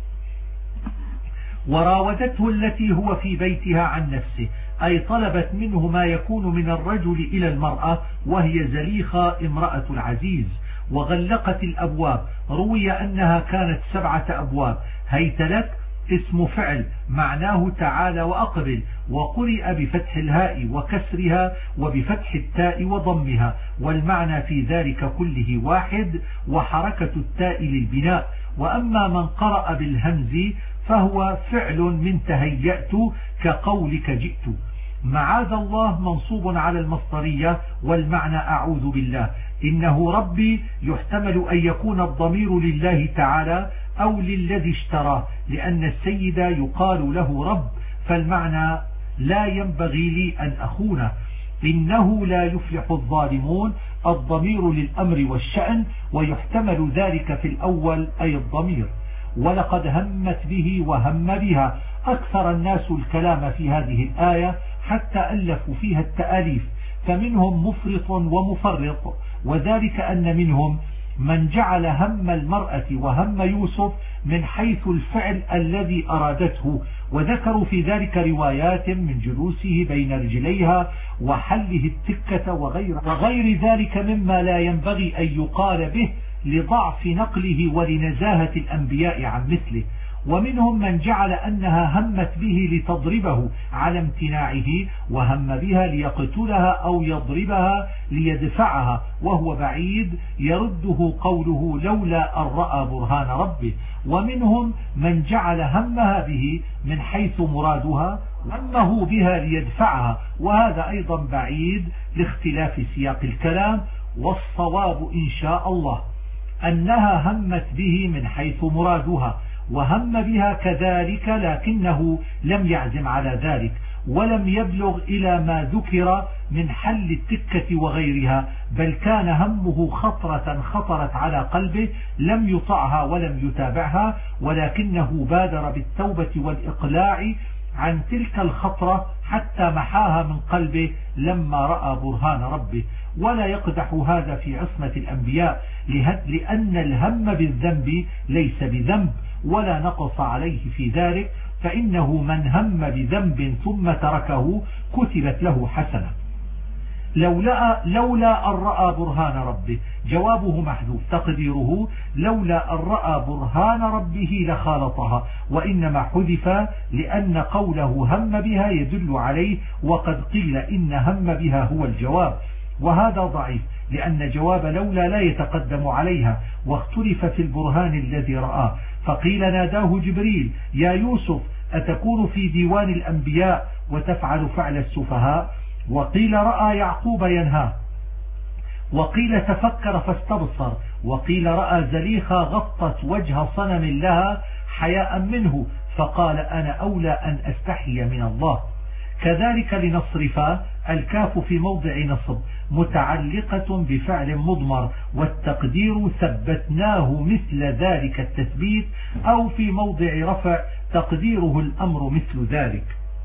وراودته التي هو في بيتها عن نفسه، أي طلبت منه ما يكون من الرجل إلى المرأة، وهي زليخة امرأة العزيز. وغلقت الأبواب، روي أنها كانت 7 أبواب. هيتلك اسم فعل معناه تعالى وأقبل، وقرئ بفتح الهاء وكسرها وبفتح التاء وضمها، والمعنى في ذلك كله واحد، وحركة التاء للبناء. وأما من قرأ بالهمز فهو فعل من تهيأت كقولك جئت. معاذ الله منصوب على المصدرية، والمعنى أعوذ بالله. إنه ربي يحتمل أن يكون الضمير لله تعالى أو للذي اشتراه، لأن السيد يقال له رب، فالمعنى لا ينبغي لي أن أخونه. إنه لا يفلح الظالمون، الضمير للأمر والشأن، ويحتمل ذلك في الأول أي الضمير. ولقد همت به وهم بها. أكثر الناس الكلام في هذه الآية حتى ألفوا فيها التآليف، فمنهم مفرط ومفرط، وذلك أن منهم من جعل هم المرأة وهم يوسف من حيث الفعل الذي أرادته، وذكروا في ذلك روايات من جلوسه بين رجليها وحله التكة وغير ذلك مما لا ينبغي أن يقال به لضعف نقله ولنزاهة الأنبياء عن مثله. ومنهم من جعل أنها همت به لتضربه على امتناعه، وهم بها ليقتلها أو يضربها ليدفعها، وهو بعيد، يرده قوله لولا أن رأى برهان ربه. ومنهم من جعل همها به من حيث مرادها، همه بها ليدفعها، وهذا أيضا بعيد لاختلاف سياق الكلام. والصواب إن شاء الله أنها همت به من حيث مرادها، وهم بها كذلك، لكنه لم يعزم على ذلك، ولم يبلغ إلى ما ذكر من حل التكة وغيرها، بل كان همه خطرة خطرت على قلبه لم يطعها ولم يتابعها، ولكنه بادر بالتوبة والإقلاع عن تلك الخطرة حتى محاها من قلبه لما رأى برهان ربه. ولا يقدح هذا في عصمة الأنبياء، لأن الهم بالذنب ليس بذنب ولا نقص عليه في ذلك، فإنه من هم بذنب ثم تركه كتبت له حسنة. لولا أن رأى برهان ربه، جوابه محذوف، تقديره لولا أن رأى برهان ربه لخالطها، وإنما حذف لأن قوله هم بها يدل عليه، وقد قيل إن هم بها هو الجواب، وهذا ضعيف لأن جواب لولا لا يتقدم عليها، واختلف في البرهان الذي رآه. فقيل ناداه جبريل يا يوسف أتكون في ديوان الأنبياء وتفعل فعل السفهاء؟ وقيل رأى يعقوب ينهى، وقيل تفكر فاستبصر، وقيل رأى زليخة غطت وجه صنم لها حياء منه فقال أنا أولى أن أستحي من الله. كذلك لنصرف الكاف في موضع نصب متعلقة بفعل مضمر، والتقدير ثبتناه مثل ذلك التثبيت، أو في موضع رفع تقديره الأمر مثل ذلك.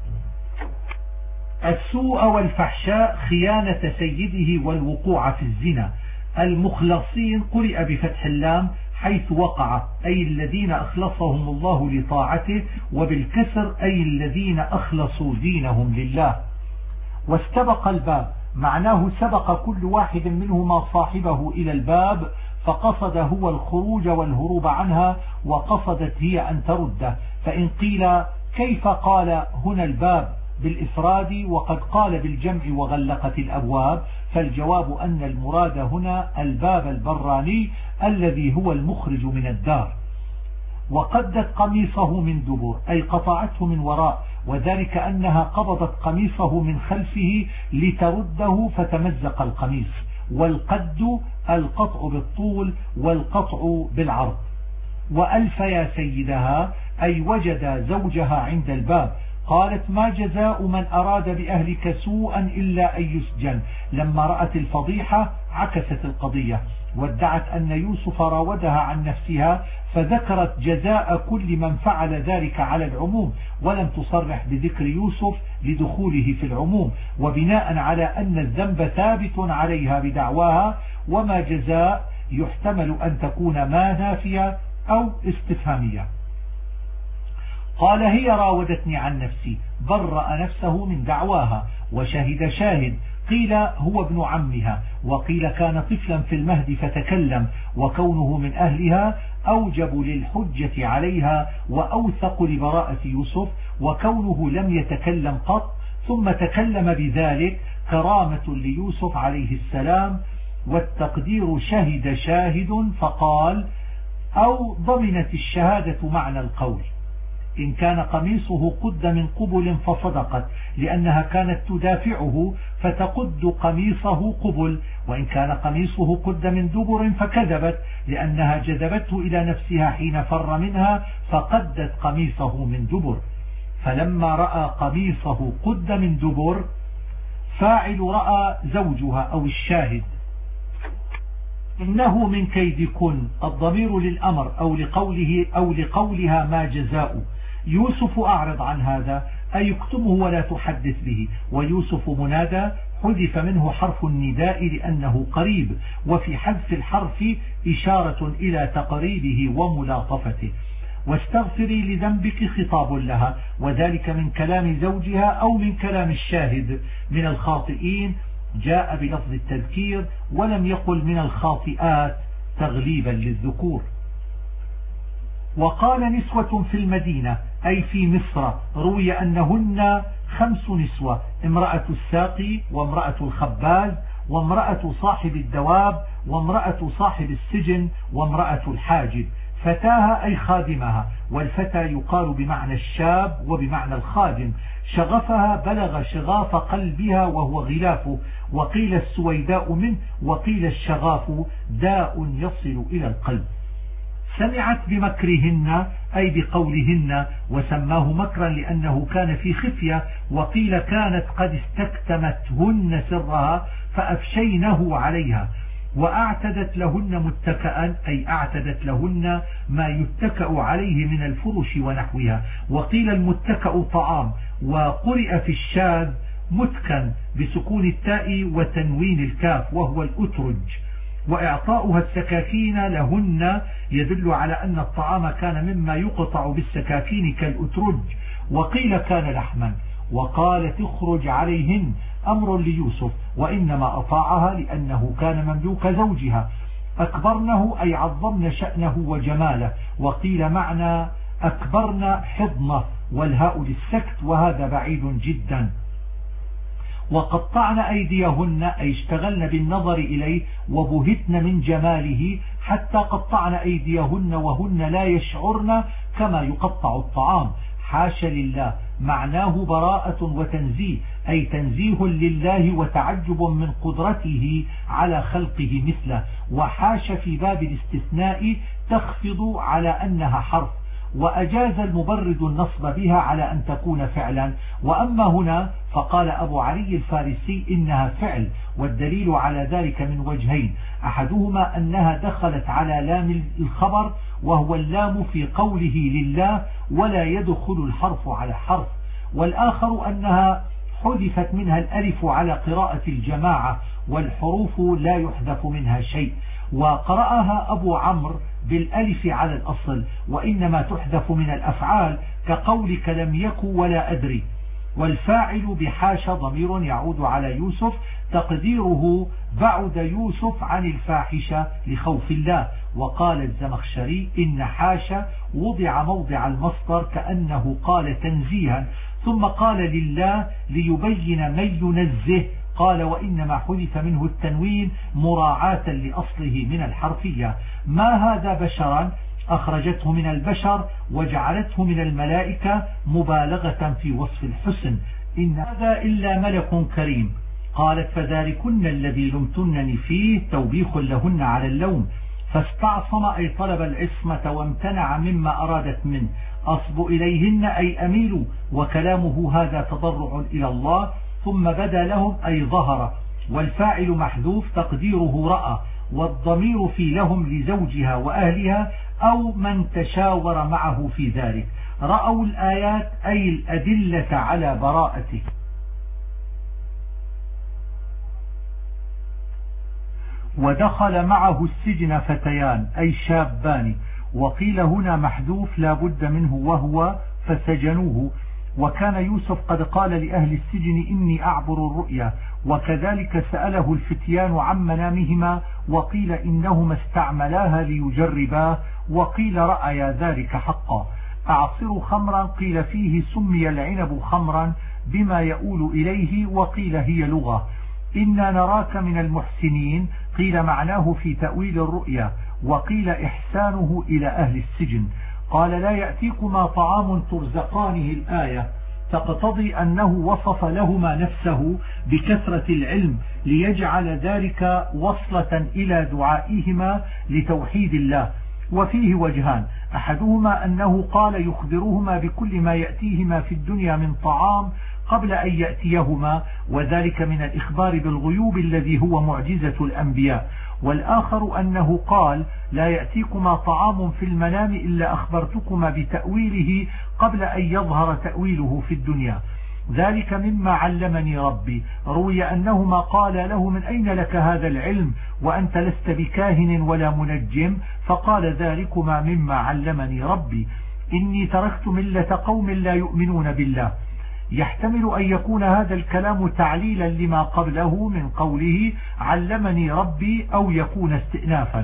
السوء والفحشاء خيانة سيده والوقوع في الزنا. المخلصين قرئ بفتح اللام حيث وقع، أي الذين أخلصهم الله لطاعته، وبالكسر أي الذين أخلصوا دينهم لله. واستبق الباب معناه سبق كل واحد منهما صاحبه إلى الباب فقصد هو الخروج والهروب عنها، وقصدت هي أن ترده. فإن قيل كيف قال هنا الباب بالإفراد وقد قال بالجمع وغلقت الأبواب، فالجواب أن المراد هنا الباب البراني الذي هو المخرج من الدار. وقدت قميصه من دبر أي قطعته من وراء، وذلك أنها قبضت قميصه من خلفه لترده فتمزق القميص. والقد القطع بالطول والقطع بالعرض. وألف يا سيدها أي وجد زوجها عند الباب. قالت ما جزاء من أراد بأهلك سوءا إلا أن يسجن. لما رأت الفضيحة عكست القضية وادعت أن يوسف راودها عن نفسها، فذكرت جزاء كل من فعل ذلك على العموم، ولم تصرح بذكر يوسف لدخوله في العموم، وبناء على أن الذنب ثابت عليها بدعواها. وما جزاء يحتمل أن تكون ما نافية أو استفهامية. قال هي راودتني عن نفسي، برأ نفسه من دعواها. وشهد شاهد قيل هو ابن عمها، وقيل كان طفلا في المهد فتكلم، وكونه من أهلها أوجب للحجة عليها وأوثق لبراءة يوسف، وكونه لم يتكلم قط ثم تكلم بذلك كرامة ليوسف عليه السلام. والتقدير شهد شاهد فقال أو ضمنت الشهادة معنى القول. إن كان قميصه قد من قبل فصدقت لأنها كانت تدافعه فتقد قميصه قبل، وإن كان قميصه قد من دبر فكذبت لأنها جذبته إلى نفسها حين فر منها فقدت قميصه من دبر. فلما رأى قميصه قد من دبر فاعل رأى زوجها أو الشاهد. إنه من كيدكن الضمير للأمر أو لقولها ما جزاء. يوسف أعرض عن هذا أي يكتمه ولا تحدث به. ويوسف منادى حذف منه حرف النداء لأنه قريب، وفي حذف الحرف إشارة إلى تقريبه وملاطفته. واستغفري لذنبك خطاب لها، وذلك من كلام زوجها أو من كلام الشاهد. من الخاطئين جاء بلفظ التذكير ولم يقل من الخاطئات تغليبا للذكور. وقال نسوة في المدينة أي في مصر روي أنهن 5 نسوة: امرأة الساقي، وامرأة الخباز، وامرأة صاحب الدواب، وامرأة صاحب السجن، وامرأة الحاجب. فتاها أي خادمها، والفتى يقال بمعنى الشاب وبمعنى الخادم. شغفها بلغ شغاف قلبها وهو غلافه، وقيل السويداء منه، وقيل الشغاف داء يصل إلى القلب. سمعت بمكرهن أي بقولهن، وسماه مكرا لأنه كان في خفية، وقيل كانت قد استكتمتهن سرها فأفشينه عليها. وأعتدت لهن متكئا أي أعتدت لهن ما يتكأ عليه من الفرش ونحوها. وقيل المتكأ طعام، وقرئ في الشاذ متكن بسكون التاء وتنوين الكاف وهو الأترج. وإعطاؤها السكاكين لهن يدل على أن الطعام كان مما يقطع بالسكاكين كالأترج. وقيل كان لحما. وقالت اخرج عليهن أمر ليوسف، وإنما أطاعها لأنه كان مملوك زوجها. أكبرنه أي عظمن شأنه وجماله. وقيل معنى أكبرن حضنه والهاء للسكت، وهذا بعيد جدا. وقطعن أيديهن أي اشتغلن بالنظر إليه وبهتن من جماله حتى قطعن أيديهن وهن لا يشعرن كما يقطع الطعام، حاش لله معناه براءة وتنزيه، أي تنزيه لله وتعجب من قدرته على خلقه مثله. وحاش في باب الاستثناء تخفض على أنها حرف، وأجاز المبرد النصب بها على أن تكون فعلا. وأما هنا فقال أبو علي الفارسي إنها فعل، والدليل على ذلك من وجهين: أحدهما أنها دخلت على لام الخبر، وهو اللام في قوله لله ولا يدخل الحرف على حرف، والآخر أنها حذفت منها الألف على قراءة الجماعة، والحروف لا يحذف منها شيء. وقرأها أبو عمرو بالألف على الأصل، وإنما تحذف من الأفعال كقولك لم يك ولا أدري. والفاعل بحاش ضمير يعود على يوسف تقديره بعد يوسف عن الفاحشة لخوف الله. وقال الزمخشري إن حاش وضع موضع المصدر كأنه قال تنزيها، ثم قال لله ليبين من ينزه، قال وإنما حذف منه التنوين مراعاة لأصله من الحرفية. ما هذا بشرا أخرجته من البشر وجعلته من الملائكة مبالغة في وصف الحسن، إن هذا إلا ملك كريم. قالت فذلكن الذي لمتنني فيه توبيخ لهن على اللوم، فاستعصم أي طلب العصمة وامتنع مما أرادت منه. أصب إليهن أي أميل، وكلامه هذا تضرع إلى الله. ثم بدا لهم أي ظهر، والفاعل محذوف تقديره رأى، والضمير في لهم لزوجها وأهلها أو من تشاور معه في ذلك. رأوا الآيات أي الأدلة على براءته. ودخل معه السجن فتيان أي شابان، وقيل هنا محذوف لا بد منه وهو فسجنوه. وكان يوسف قد قال لأهل السجن إني أعبر الرؤيا، وكذلك سأله الفتيان عن منامهما، وقيل إنهما استعملاها ليجرباه، وقيل رأيا ذلك حقا. أعصر خمرا قيل فيه سمي العنب خمرا بما يؤول إليه، وقيل هي لغة. إنا نراك من المحسنين قيل معناه في تأويل الرؤيا، وقيل إحسانه إلى أهل السجن. قال لا يأتيكما طعام ترزقانه الآية، تقتضي أنه وصف لهما نفسه بكثرة العلم ليجعل ذلك وصلة إلى دعائهما لتوحيد الله. وفيه وجهان: أحدهما أنه قال يخبرهما بكل ما يأتيهما في الدنيا من طعام قبل أن يأتيهما، وذلك من الإخبار بالغيوب الذي هو معجزة الأنبياء. والآخر أنه قال لا يأتيكما طعام في المنام إلا أخبرتكما بتأويله قبل أن يظهر تأويله في الدنيا. ذلك مما علمني ربي. روي أنهما قال له من أين لك هذا العلم وأنت لست بكاهن ولا منجم؟ فقال ذلكما مما علمني ربي، إني تركت ملة قوم لا يؤمنون بالله. يحتمل أن يكون هذا الكلام تعليلا لما قبله من قوله علمني ربي، أو يكون استئنافا.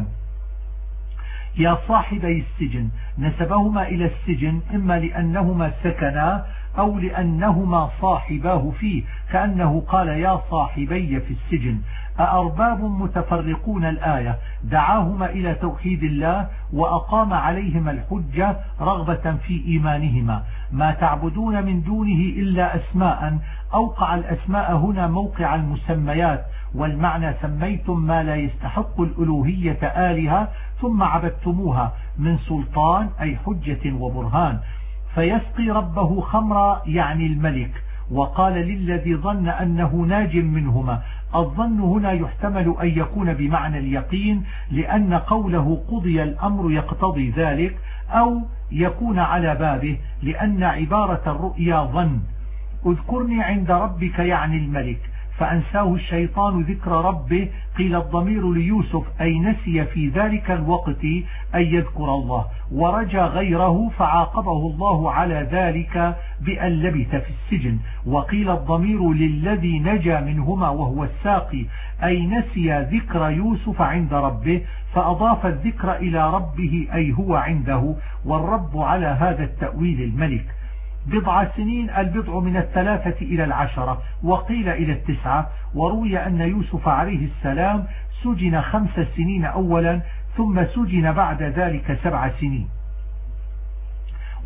يا صاحبي السجن نسبهما إلى السجن إما لأنهما سكنا أو لأنهما صاحباه فيه، كأنه قال يا صاحبي في السجن. أأرباب متفرقون الآية دعاهما إلى توحيد الله وأقام عليهما الحجة رغبة في إيمانهما. ما تعبدون من دونه إلا أسماء، أوقع الأسماء هنا موقع المسميات، والمعنى سميتم ما لا يستحق الألوهية آلهة ثم عبدتموها من سلطان أي حجة وبرهان. فيسقي ربه خمرا يعني الملك. وقال للذي ظن أنه ناج منهما. الظن هنا يحتمل أن يكون بمعنى اليقين، لأن قوله قضي الأمر يقتضي ذلك، أو يكون على بابه لأن عبارة الرؤيا ظن. اذكرني عند ربك يعني الملك، فأنساه الشيطان ذكر ربه. قيل الضمير ليوسف أي نسي في ذلك الوقت أن يذكر الله، ورجى غيره فعاقبه الله على ذلك بأن لبث في السجن. وقيل الضمير للذي نجا منهما وهو الساقي أي نسي ذكر يوسف عند ربه، فأضاف الذكر إلى ربه أي هو عنده، والرب على هذا التأويل الملك. بضع سنين البضع من 3 إلى 10 وقيل إلى 9. وروي أن يوسف عليه السلام سجن 5 سنين أولا، ثم سجن بعد ذلك 7 سنين.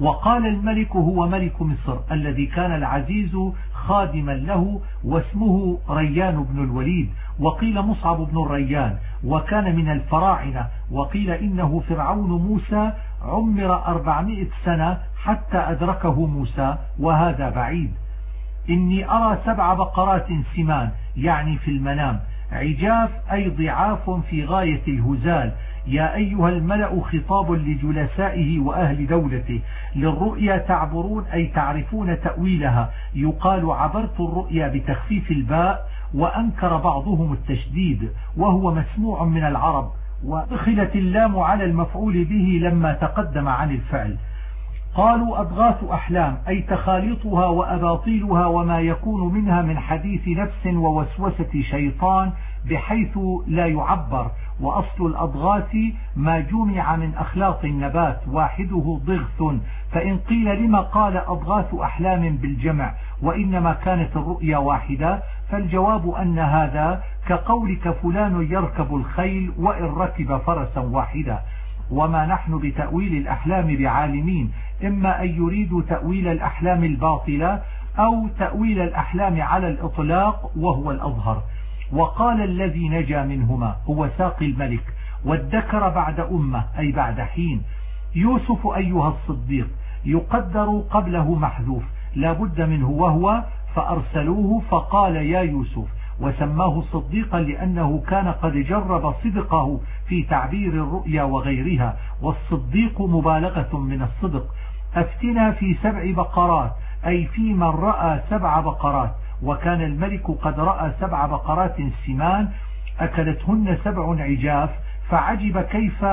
وقال الملك هو ملك مصر الذي كان العزيز خادما له واسمه ريان بن الوليد، وقيل مصعب بن الريان، وكان من الفراعنة، وقيل إنه فرعون موسى عمر 400 سنة حتى أدركه موسى، وهذا بعيد. إني أرى 7 بقرات سمان، يعني في المنام، عجاف أي ضعاف في غاية الهزال. يا أيها الملأ خطاب لجلسائه وأهل دولته، للرؤيا تعبرون أي تعرفون تأويلها. يقال عبرت الرؤيا بتخفيف الباء، وأنكر بعضهم التشديد وهو مسموع من العرب، ودخلت اللام على المفعول به لما تقدم عن الفعل. قالوا أضغاث أحلام أي تخاليطها وأباطيلها وما يكون منها من حديث نفس ووسوسة شيطان بحيث لا يعبر. وأصل الأضغاث ما جمع من أخلاط النبات واحده ضغث، فإن قيل لما قال أضغاث أحلام بالجمع وإنما كانت الرؤيا واحدة، فالجواب أن هذا كقولك فلان يركب الخيل وإن ركب فرسا واحدة. وما نحن بتأويل الأحلام بعالمين، إما أن يريدوا تأويل الأحلام الباطلة أو تأويل الأحلام على الإطلاق وهو الأظهر. وقال الذي نجا منهما هو ساقي الملك، وادكر بعد أمة أي بعد حين. يوسف أيها الصديق يقدر قبله محذوف لا بد منه وهو، فأرسلوه فقال يا يوسف، وسماه صديقا لأنه كان قد جرب صدقه في تعبير الرؤيا وغيرها، والصديق مبالغة من الصدق. أفتنا في 7 بقرات أي في من رأى 7 بقرات، وكان الملك قد رأى 7 بقرات سمان أكلتهن 7 عجاف، فعجب كيف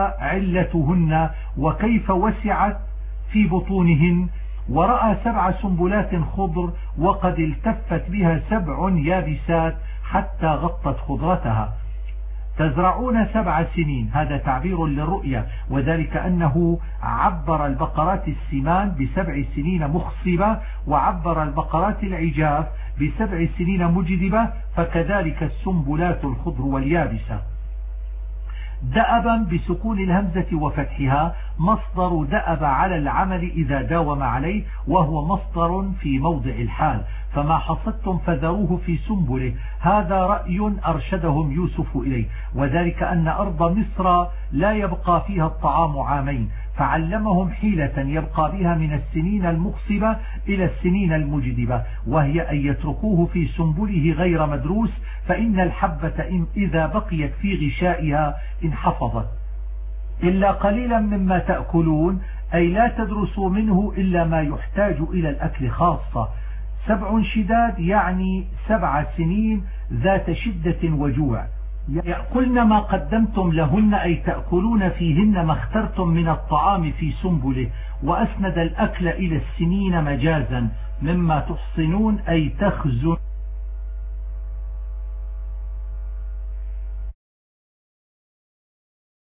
علتهن وكيف وسعت في بطونهن. ورأى 7 سنبلات خضر وقد التفت بها 7 يابسات حتى غطت خضرتها. تزرعون 7 سنين، هذا تعبير للرؤيا، وذلك أنه عبر البقرات السمان ب7 سنين مخصبة، وعبر البقرات العجاف ب7 سنين مجدبة، فكذلك السنبلات الخضر واليابسة. دأبا بسكون الهمزة وفتحها مصدر دأب على العمل إذا داوم عليه، وهو مصدر في موضع الحال. فما حصدتم فذروه في سنبله، هذا رأي أرشدهم يوسف إليه، وذلك أن أرض مصر لا يبقى فيها الطعام عامين، فعلمهم حيلة يبقى بها من السنين المخصبة إلى السنين المجدبة، وهي أن يتركوه في سنبله غير مدروس، فإن الحبة إذا بقيت في غشائها انحفظت. إلا قليلا مما تأكلون أي لا تدرسوا منه إلا ما يحتاج إلى الأكل خاصة. 7 شداد يعني 7 سنين ذات شدة وجوع. يأكلن ما قدمتم لهن أي تأكلون فيهن ما اخترتم من الطعام في سنبله، وأسند الأكل إلى السنين مجازا، مما تحصنون أي تخزن.